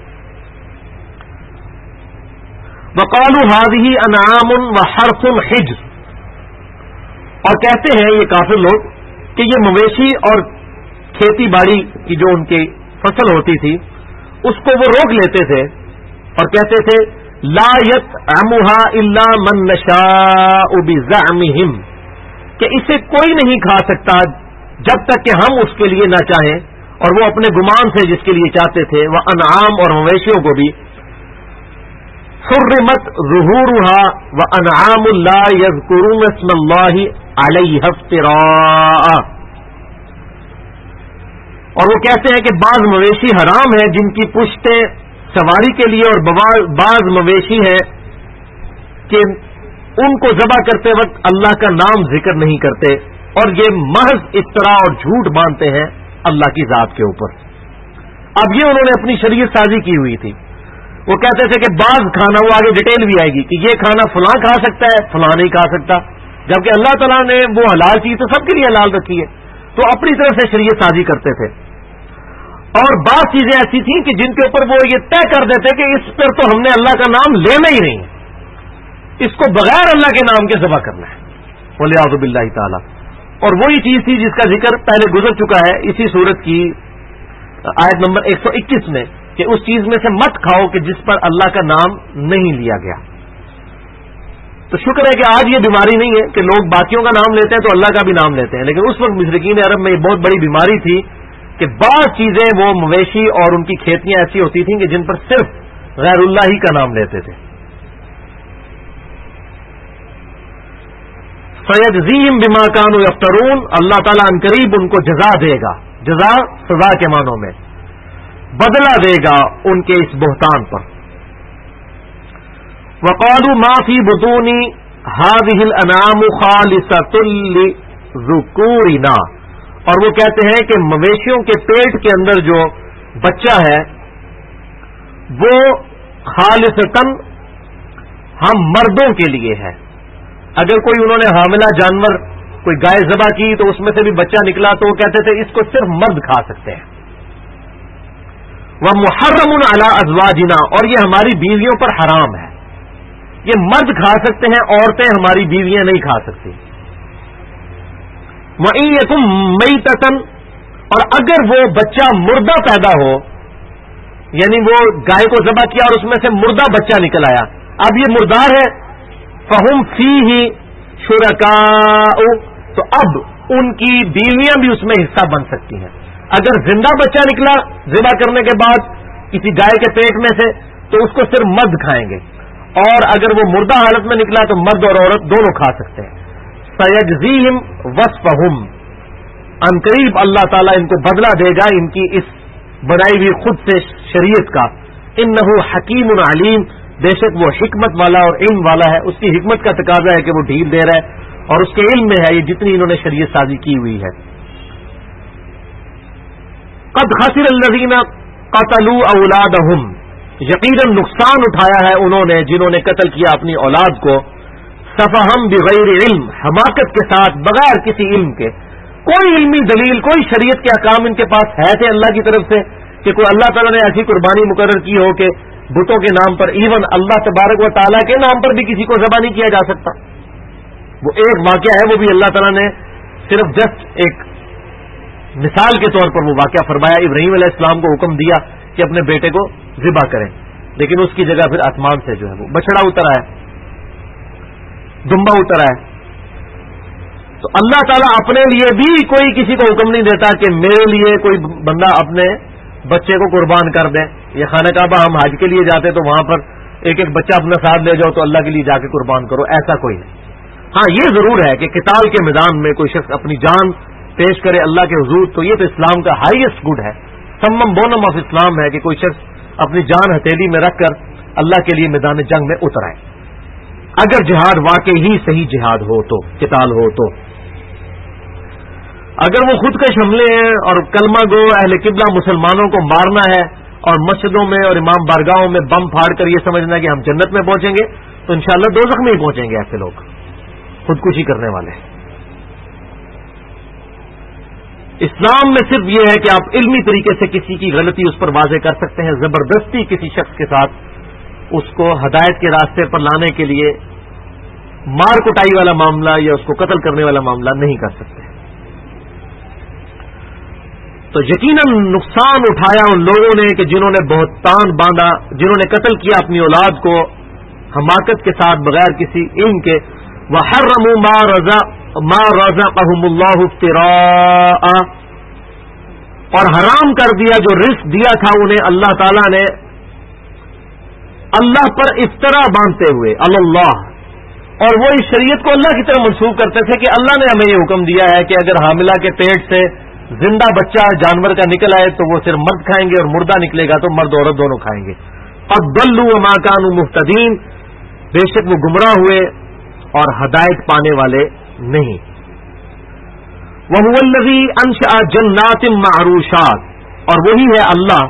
وقالوا هذه انعام وحرث حجر، اور کہتے ہیں یہ کافر لوگ کہ یہ مویشی اور کھیتی باڑی کی جو ان کی فصل ہوتی تھی اس کو وہ روک لیتے تھے اور کہتے تھے لا يطعمها الا من نشاء بزعمهم، کہ اسے کوئی نہیں کھا سکتا جب تک کہ ہم اس کے لیے نہ چاہیں، اور وہ اپنے گمان سے جس کے لیے چاہتے تھے. وہ انعام اور مویشیوں کو بھی حرمت ظہورها وانعام لا يذكرون اسم الله عليها افتراء، اور وہ کہتے ہیں کہ بعض مویشی حرام ہیں جن کی پشتیں سواری کے لیے، اور بعض مویشی ہیں کہ ان کو ذبح کرتے وقت اللہ کا نام ذکر نہیں کرتے، اور یہ محض افتراء اور جھوٹ باندھتے ہیں اللہ کی ذات کے اوپر. اب یہ انہوں نے اپنی شریعت سازی کی ہوئی تھی. وہ کہتے تھے کہ بعض کھانا، وہ آگے ڈیٹیل بھی آئے گی کہ یہ کھانا فلاں کھا سکتا ہے، فلاں نہیں کھا سکتا، جبکہ اللہ تعالیٰ نے وہ حلال چیز تو سب کے لیے حلال رکھی ہے. تو اپنی طرف سے شریعت سازی کرتے تھے. اور بعض چیزیں ایسی تھیں کہ جن کے اوپر وہ یہ طے کر دیتے کہ اس پر تو ہم نے اللہ کا نام لینا ہی نہیں ہے، اس کو بغیر اللہ کے نام کے ذبح کرنا ہے، والعیاذ باللہ تعالی. اور وہی چیز تھی جس کا ذکر پہلے گزر چکا ہے اسی سورت کی آیت نمبر 121 میں، کہ اس چیز میں سے مت کھاؤ کہ جس پر اللہ کا نام نہیں لیا گیا. تو شکر ہے کہ آج یہ بیماری نہیں ہے کہ لوگ باقیوں کا نام لیتے ہیں تو اللہ کا بھی نام لیتے ہیں، لیکن اس وقت مشرکین عرب میں یہ بہت بڑی بیماری تھی کہ بعض چیزیں وہ مویشی اور ان کی کھیتیاں ایسی ہوتی تھیں کہ جن پر صرف غیر اللہ ہی کا نام لیتے تھے. سیجزیہم بما کانوا یفترون، اللہ تعالیٰ عنقریب ان کو جزا دے گا. جزا سزا کے معنوں میں، بدلہ دے گا ان کے اس بہتان پر. وقالوا ما فی بطون هذه الانعام خالصۃ لذکورنا، اور وہ کہتے ہیں کہ مویشیوں کے پیٹ کے اندر جو بچہ ہے وہ خالصتاً ہم مردوں کے لیے ہے. اگر کوئی انہوں نے حاملہ جانور کوئی گائے ذبح کی تو اس میں سے بھی بچہ نکلا تو وہ کہتے تھے اس کو صرف مرد کھا سکتے ہیں. وَمُحَرَّمٌ عَلَىٰ أَزْوَاجِنَا، اور یہ ہماری بیویوں پر حرام ہے. یہ مرد کھا سکتے ہیں، عورتیں ہماری بیویاں نہیں کھا سکتی. وَإِن يَكُن مَيْتَةً، اور اگر وہ بچہ مردہ پیدا ہو، یعنی وہ گائے کو ذبح کیا اور اس میں سے مردہ بچہ نکل آیا، اب یہ مردار ہے، فَهُمْ فِيهِ شُرَكَاءُ، تو اب ان کی بیویاں بھی اس میں حصہ بن سکتی ہیں. اگر زندہ بچہ نکلا ذبح کرنے کے بعد کسی گائے کے پیٹ میں سے تو اس کو صرف مرد کھائیں گے، اور اگر وہ مردہ حالت میں نکلا تو مرد اور عورت دونوں کھا سکتے ہیں. سَيَجْزِيهِمْ وَصْفَهُمْ، عنقریب اللہ تعالیٰ ان کو بدلہ دے گا ان کی اس بنائی ہوئی خود سے شریعت کا. إِنَّهُ حَكِيمٌ عَلِيمٌ، بے شک وہ حکمت والا اور علم والا ہے. اس کی حکمت کا تقاضا ہے کہ وہ ڈھیل دے رہا ہے، اور اس کے علم میں ہے یہ جتنی انہوں نے شریعت سازی کی ہوئی ہے. قد خسر الذین قتلوا اولادہم، یقیناً نقصان اٹھایا ہے انہوں نے جنہوں نے قتل کیا اپنی اولاد کو. سفہم بغیر علم، حماقت کے ساتھ بغیر کسی علم کے، کوئی علمی دلیل، کوئی شریعت کے احکام ان کے پاس ہے تھے اللہ کی طرف سے کہ کوئی اللہ تعالیٰ نے ایسی قربانی مقرر کی ہو کہ بتوں کے نام پر، ایون اللہ تبارک و تعالیٰ کے نام پر بھی کسی کو ذبح نہیں کیا جا سکتا. وہ ایک واقعہ ہے، وہ بھی اللہ تعالیٰ نے صرف جسٹ ایک مثال کے طور پر وہ واقعہ فرمایا. ابراہیم علیہ السلام کو حکم دیا کہ اپنے بیٹے کو ذبح کریں، لیکن اس کی جگہ پھر آسمان سے جو ہے وہ بچڑا اترا ہے، دمبا اترا ہے. تو اللہ تعالیٰ اپنے لیے بھی کوئی کسی کو حکم نہیں دیتا کہ میرے لیے کوئی بندہ اپنے بچے کو قربان کر دے. یہ خانہ کعبہ ہم حج کے لیے جاتے تو وہاں پر ایک ایک بچہ اپنا ساتھ لے جاؤ تو اللہ کے لیے جا کے قربان کرو، ایسا کوئی نہیں. ہاں یہ ضرور ہے کہ قتال کے میدان میں کوئی شخص اپنی جان پیش کرے اللہ کے حضور، تو یہ تو اسلام کا ہائیسٹ گڈ ہے، سمم بونم آف اسلام ہے کہ کوئی شخص اپنی جان ہتھیلی میں رکھ کر اللہ کے لیے میدان جنگ میں اتر آئے، اگر جہاد واقعی ہی صحیح جہاد ہو تو، قتال ہو تو. اگر وہ خودکش حملے ہیں اور کلمہ گو اہل قبلہ مسلمانوں کو مارنا ہے اور مسجدوں میں اور امام بارگاہوں میں بم پھاڑ کر یہ سمجھنا ہے کہ ہم جنت میں پہنچیں گے، تو انشاءاللہ دوزخ میں ہی پہنچیں گے ایسے لوگ خودکشی کرنے والے. اسلام میں صرف یہ ہے کہ آپ علمی طریقے سے کسی کی غلطی اس پر واضح کر سکتے ہیں، زبردستی کسی شخص کے ساتھ اس کو ہدایت کے راستے پر لانے کے لیے مار کٹائی والا معاملہ یا اس کو قتل کرنے والا معاملہ نہیں کر سکتے. تو یقیناً نقصان اٹھایا ان لوگوں نے کہ جنہوں نے بہتان باندھا، جنہوں نے قتل کیا اپنی اولاد کو حماقت کے ساتھ بغیر کسی علم کے. وَحَرَّمُوا مَا رَزَقَهُمُ اللَّهُ افْتِرَاءً، اور حرام کر دیا جو رزق دیا تھا انہیں اللہ تعالی نے اللہ پر افطرا باندھتے ہوئے، اللہ. اور وہ اس شریعت کو اللہ کی طرف منسوخ کرتے تھے کہ اللہ نے ہمیں یہ حکم دیا ہے کہ اگر حاملہ کے پیٹ سے زندہ بچہ جانور کا نکل آئے تو وہ صرف مرد کھائیں گے اور مردہ نکلے گا تو مرد عورت دونوں کھائیں گے. اضلوا وما كانوا مهتدين، بے شک وہ گمراہ ہوئے اور ہدایت پانے والے نہیں. وهو الذي انشأ جنات معروشات، اور وہی ہے اللہ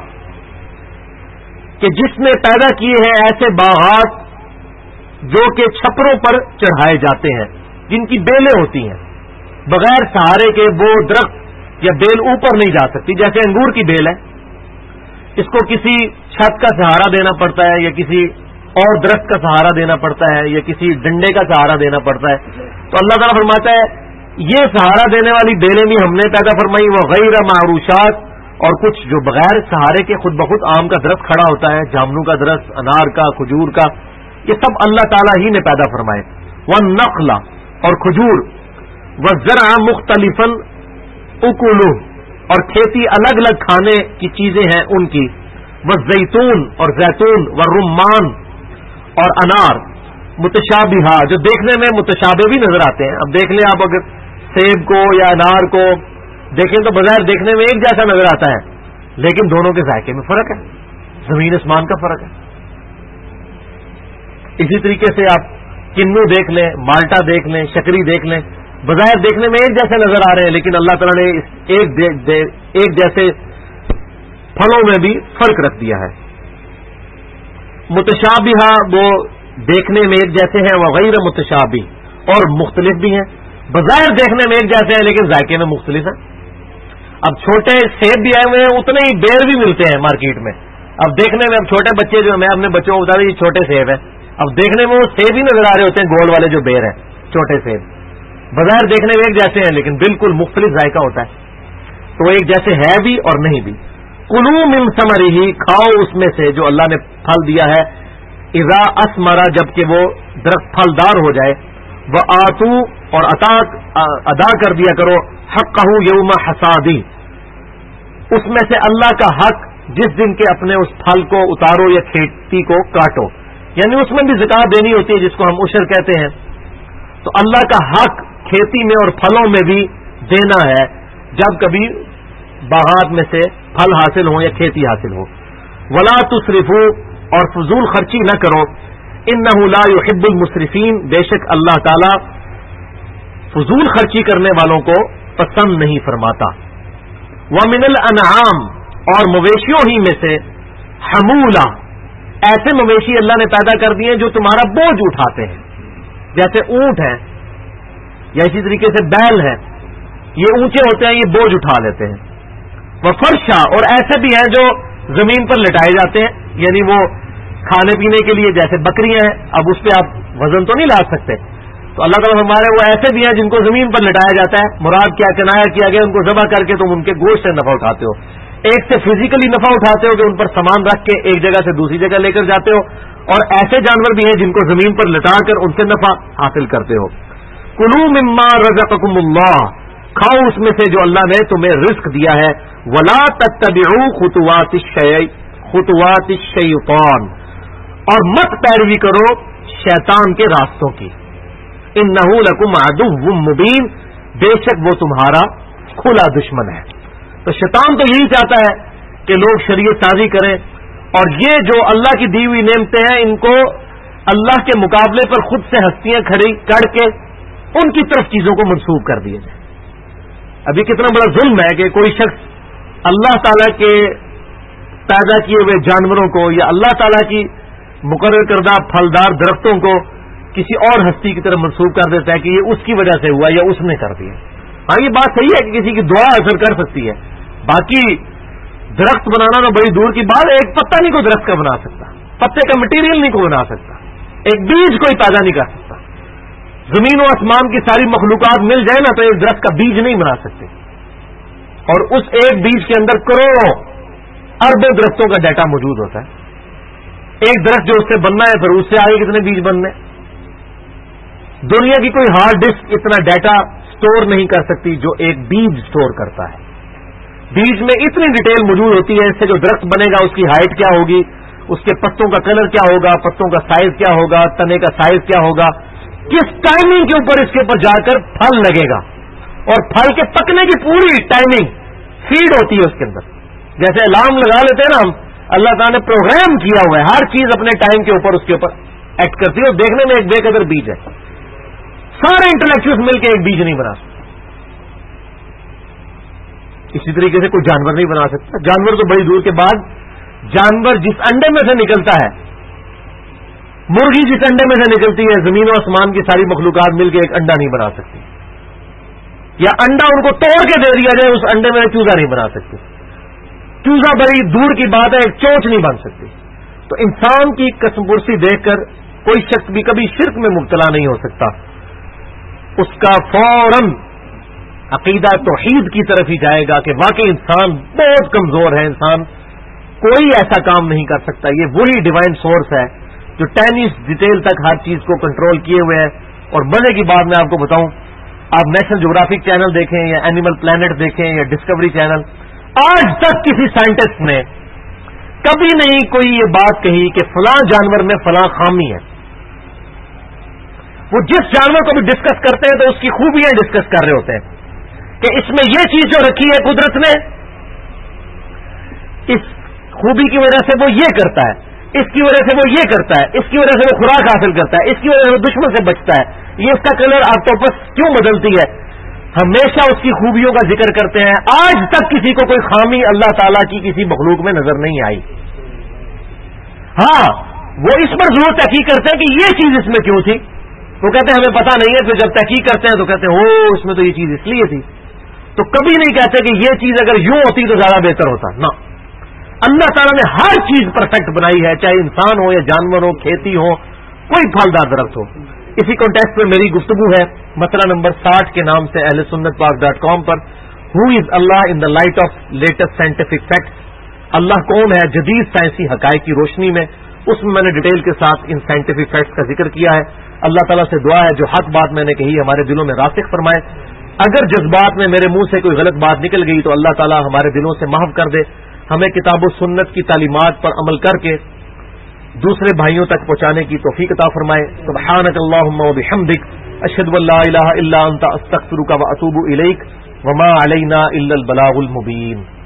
کہ جس نے پیدا کیے ہیں ایسے باغات جو کہ چھپروں پر چڑھائے جاتے ہیں، جن کی بیلیں ہوتی ہیں، بغیر سہارے کے وہ درخت یا بیل اوپر نہیں جا سکتی. جیسے انگور کی بیل ہے، اس کو کسی چھت کا سہارا دینا پڑتا ہے یا کسی اور درخت کا سہارا دینا پڑتا ہے یا کسی ڈنڈے کا سہارا دینا پڑتا ہے. تو اللہ تعالیٰ فرماتا ہے یہ سہارا دینے والی بیلیں بھی ہم نے پیدا فرمائی، وہ غیر معروشات، اور کچھ جو بغیر سہارے کے خود بخود آم کا درخت کھڑا ہوتا ہے، جامنو کا درخت، انار کا، کھجور کا، یہ سب اللہ تعالیٰ ہی نے پیدا فرمائے. والنخل، اور کھجور، والزرع مختلفا اکلہ، اور کھیتی الگ الگ کھانے کی چیزیں ہیں ان کی. والزیتون، اور زیتون، والرمان، اور انار، متشابہہ، جو دیکھنے میں متشابہ بھی نظر آتے ہیں. اب دیکھ لیں آپ اگر سیب کو یا انار کو دیکھیں تو بظاہر دیکھنے میں ایک جیسا نظر آتا ہے، لیکن دونوں کے ذائقے میں فرق ہے، زمین آسمان کا فرق ہے. اسی طریقے سے آپ کنو دیکھ لیں، مالٹا دیکھ لیں، شکری دیکھ لیں، بظاہر دیکھنے میں ایک جیسے نظر آ رہے ہیں، لیکن اللہ تعالیٰ نے ایک جیسے پھلوں میں بھی فرق رکھ دیا ہے. متشابہہ وہ دیکھنے میں ایک جیسے ہیں، وہ غیر متشابہ، اور مختلف بھی ہیں. بظاہر دیکھنے میں ایک جیسے ہیں لیکن ذائقے میں مختلف ہیں. اب چھوٹے سیب بھی آئے ہوئے ہیں، اتنے ہی بیر بھی ملتے ہیں مارکیٹ میں. اب دیکھنے میں اب چھوٹے بچے جو میں اپنے بچوں کو بتا دیں یہ چھوٹے سیب ہیں، اب دیکھنے میں وہ سیب ہی نظر آ رہے ہوتے ہیں، گول والے جو بیر ہیں چھوٹے سیب، بظاہر دیکھنے میں ایک جیسے ہیں لیکن بالکل مختلف ذائقہ ہوتا ہے. تو ایک جیسے ہے بھی اور نہیں بھی. کلوا من ثمرہ، کھاؤ اس میں سے جو اللہ نے پھل دیا ہے. اذا اثمر، جبکہ وہ درخت پھلدار ہو جائے. وآتوا، اور ادا کر دیا کرو حقہ یوم حصادہ، اس میں سے اللہ کا حق جس دن کے اپنے اس پھل کو اتارو یا کھیتی کو کاٹو. یعنی اس میں بھی زکات دینی ہوتی ہے جس کو ہم عشر کہتے ہیں. تو اللہ کا حق کھیتی میں اور پھلوں میں بھی دینا ہے جب کبھی باغات میں سے پھل حاصل ہو یا کھیتی حاصل ہو. ولا تسرفوا، اور فضول خرچی نہ کرو. انہ لا يحب المسرفین، بے شک اللہ تعالی فضول خرچی کرنے والوں کو پسند نہیں فرماتا. ومن الانعام، اور مویشیوں ہی میں سے حمولہ، ایسے مویشی اللہ نے پیدا کر دیے جو تمہارا بوجھ اٹھاتے ہیں. جیسے اونٹ ہیں یا اسی طریقے سے بیل ہیں، یہ اونچے ہوتے ہیں، یہ بوجھ اٹھا لیتے ہیں. وہ فرشا، اور ایسے بھی ہیں جو زمین پر لٹائے جاتے ہیں، یعنی وہ کھانے پینے کے لیے، جیسے بکریاں ہیں، اب اس پہ آپ وزن تو نہیں لا سکتے، تو اللہ تعالیٰ ہمارے وہ ایسے بھی ہیں جن کو زمین پر لٹایا جاتا ہے. مراد کیا کنایا کیا گیا، ان کو ذبح کر کے تم ان کے گوشت سے نفع اٹھاتے ہو. ایک سے فزیکلی نفع اٹھاتے ہو کہ ان پر سامان رکھ کے ایک جگہ سے دوسری جگہ لے کر جاتے ہو، اور ایسے جانور بھی ہیں جن کو زمین پر لٹا کر ان سے نفع حاصل کرتے ہو. کلوا مما رزقکم اللہ، کھاؤ اس میں سے جو اللہ نے تمہیں رزق دیا ہے. ولا تتبعوا خطوات الشیطان، اور مت پیروی کرو شیطان کے راستوں کی. انہ لکم عدو مبین، بے شک وہ تمہارا کھلا دشمن ہے. تو شیطان تو یہی چاہتا ہے کہ لوگ شریعت سازی کریں، اور یہ جو اللہ کی دی ہوئی نعمتیں ہیں ان کو اللہ کے مقابلے پر خود سے ہستیاں کھڑی کر کے ان کی طرف چیزوں کو منسوب کر دیا جائے. ابھی کتنا بڑا ظلم ہے کہ کوئی شخص اللہ تعالیٰ کے پیدا کیے ہوئے جانوروں کو یا اللہ تعالیٰ کی مقرر کردہ پھلدار درختوں کو کسی اور ہستی کی طرف منسوب کر دیتا ہے کہ یہ اس کی وجہ سے ہوا یا اس نے کر دیا. ہاں یہ بات صحیح ہے کہ کسی کی دعا اثر کر سکتی ہے، باقی درخت بنانا تو بڑی دور کی بات ہے. ایک پتا نہیں کوئی درخت کا بنا سکتا، پتے کا مٹیریل نہیں کوئی بنا سکتا، ایک بیج کوئی پیدا نہیں کر سکتا. زمین و آسمان کی ساری مخلوقات مل جائے نا تو ایک درخت کا بیج نہیں بنا سکتے، اور اس ایک بیج کے اندر کروڑوں اربوں درختوں کا ڈیٹا موجود ہوتا ہے. ایک درخت جو اس سے بننا ہے پھر اس سے آگے کتنے بیج بننے. دنیا کی کوئی ہارڈ ڈسک اتنا ڈیٹا سٹور نہیں کر سکتی جو ایک بیج سٹور کرتا ہے. بیج میں اتنی ڈیٹیل موجود ہوتی ہے، اس سے جو درخت بنے گا اس کی ہائٹ کیا ہوگی، اس کے پتوں کا کلر کیا ہوگا، پتوں کا سائز کیا ہوگا، تنے کا سائز کیا ہوگا، کس ٹائمنگ کے اوپر اس کے اوپر جا کر پھل لگے گا، اور پھل کے پکنے کی پوری ٹائمنگ فیڈ ہوتی ہے اس کے اندر. جیسے الارم لگا لیتے ہیں نا ہم، اللہ تعالیٰ نے پروگرام کیا ہوا ہے، ہر چیز اپنے ٹائم کے اوپر اس کے اوپر ایکٹ کرتی ہے. اور دیکھنے میں ایک بے قدر بیج ہے، سارے انٹلیکچوئل مل کے ایک بیج نہیں بنا سکتے. اسی طریقے سے کوئی جانور نہیں بنا سکتا. جانور تو بڑی دور کے بعد، جانور جس انڈے میں سے نکلتا ہے، مرغی جس انڈے میں سے نکلتی ہے، زمین و آسمان کی ساری مخلوقات مل کے ایک انڈا نہیں بنا سکتی. یا انڈا ان کو توڑ کے دے دیا جائے، اس انڈے میں چوزا نہیں بنا سکتی. چوزا بڑی دور کی بات ہے، ایک چونچ نہیں بن سکتی. تو انسان کی قسم پرسی دیکھ کر کوئی شخص بھی کبھی شرک میں مبتلا نہیں ہو سکتا. اس کا فوراً عقیدہ توحید کی طرف ہی جائے گا کہ واقعی انسان بہت کمزور ہے، انسان کوئی ایسا کام نہیں کر سکتا. یہ وہی ڈیوائن سورس ہے جو ٹینس ڈیٹیل تک ہر چیز کو کنٹرول کیے ہوئے ہے. اور مزے کی بات میں آپ کو بتاؤں، آپ نیشنل جغرافک چینل دیکھیں یا اینیمل پلانٹ دیکھیں یا ڈسکوری چینل، آج تک کسی سائنٹسٹ نے کبھی نہیں کوئی یہ بات کہی کہ فلاں جانور میں فلاں خامی ہے. وہ جس جانور کو بھی ڈسکس کرتے ہیں تو اس کی خوبیاں ڈسکس کر رہے ہوتے ہیں کہ اس میں یہ چیز جو رکھی ہے قدرت نے، اس خوبی کی وجہ سے وہ یہ کرتا ہے، اس کی وجہ سے وہ یہ کرتا ہے، اس کی وجہ سے وہ خوراک حاصل کرتا ہے، اس کی وجہ سے وہ دشمن سے بچتا ہے، یہ اس کا کلر آکٹوپس کیوں بدلتی ہے. ہمیشہ اس کی خوبیوں کا ذکر کرتے ہیں. آج تک کسی کو کوئی خامی اللہ تعالیٰ کی کسی مخلوق میں نظر نہیں آئی. ہاں وہ اس پر ضرور تحقیق کرتے ہیں کہ یہ چیز اس میں کیوں تھی. وہ کہتے ہیں ہمیں پتہ نہیں ہے، پھر جب تحقیق کرتے ہیں تو کہتے ہیں او اس میں تو یہ چیز اس لیے تھی. تو کبھی نہیں کہتے کہ یہ چیز اگر یوں ہوتی تو زیادہ بہتر ہوتا. نہ، اللہ تعالیٰ نے ہر چیز پرفیکٹ بنائی ہے، چاہے انسان ہو یا جانور ہو، کھیتی ہو، کوئی پھلدار درخت ہو. اسی کانٹیکسٹ میں میری گفتگو ہے مسئلہ نمبر 60 کے نام سے ahlsunnatpark.com پر. Who is Allah in the light of latest scientific facts. Allah کون ہے جدید سائنسی حقائق کی روشنی میں. اس میں نے ڈیٹیل کے ساتھ ان سائنٹیفک فیکٹس کا ذکر کیا ہے. اللہ تعالیٰ سے دعا ہے جو حق بات میں نے کہی ہمارے دلوں میں راسخ فرمائے. اگر جذبات میں میرے منہ سے کوئی غلط بات نکل گئی تو اللہ تعالیٰ ہمارے دلوں سے محو کر دے. ہمیں کتاب و سنت کی تعلیمات پر عمل کر کے دوسرے بھائیوں تک پہنچانے کی توفیق عطا فرمائے. سبحانک اللہم و بحمدک، اشہد ان لا الہ الا انت، استغفرک و اتوب الیک، وما علینا الا البلاغ المبین.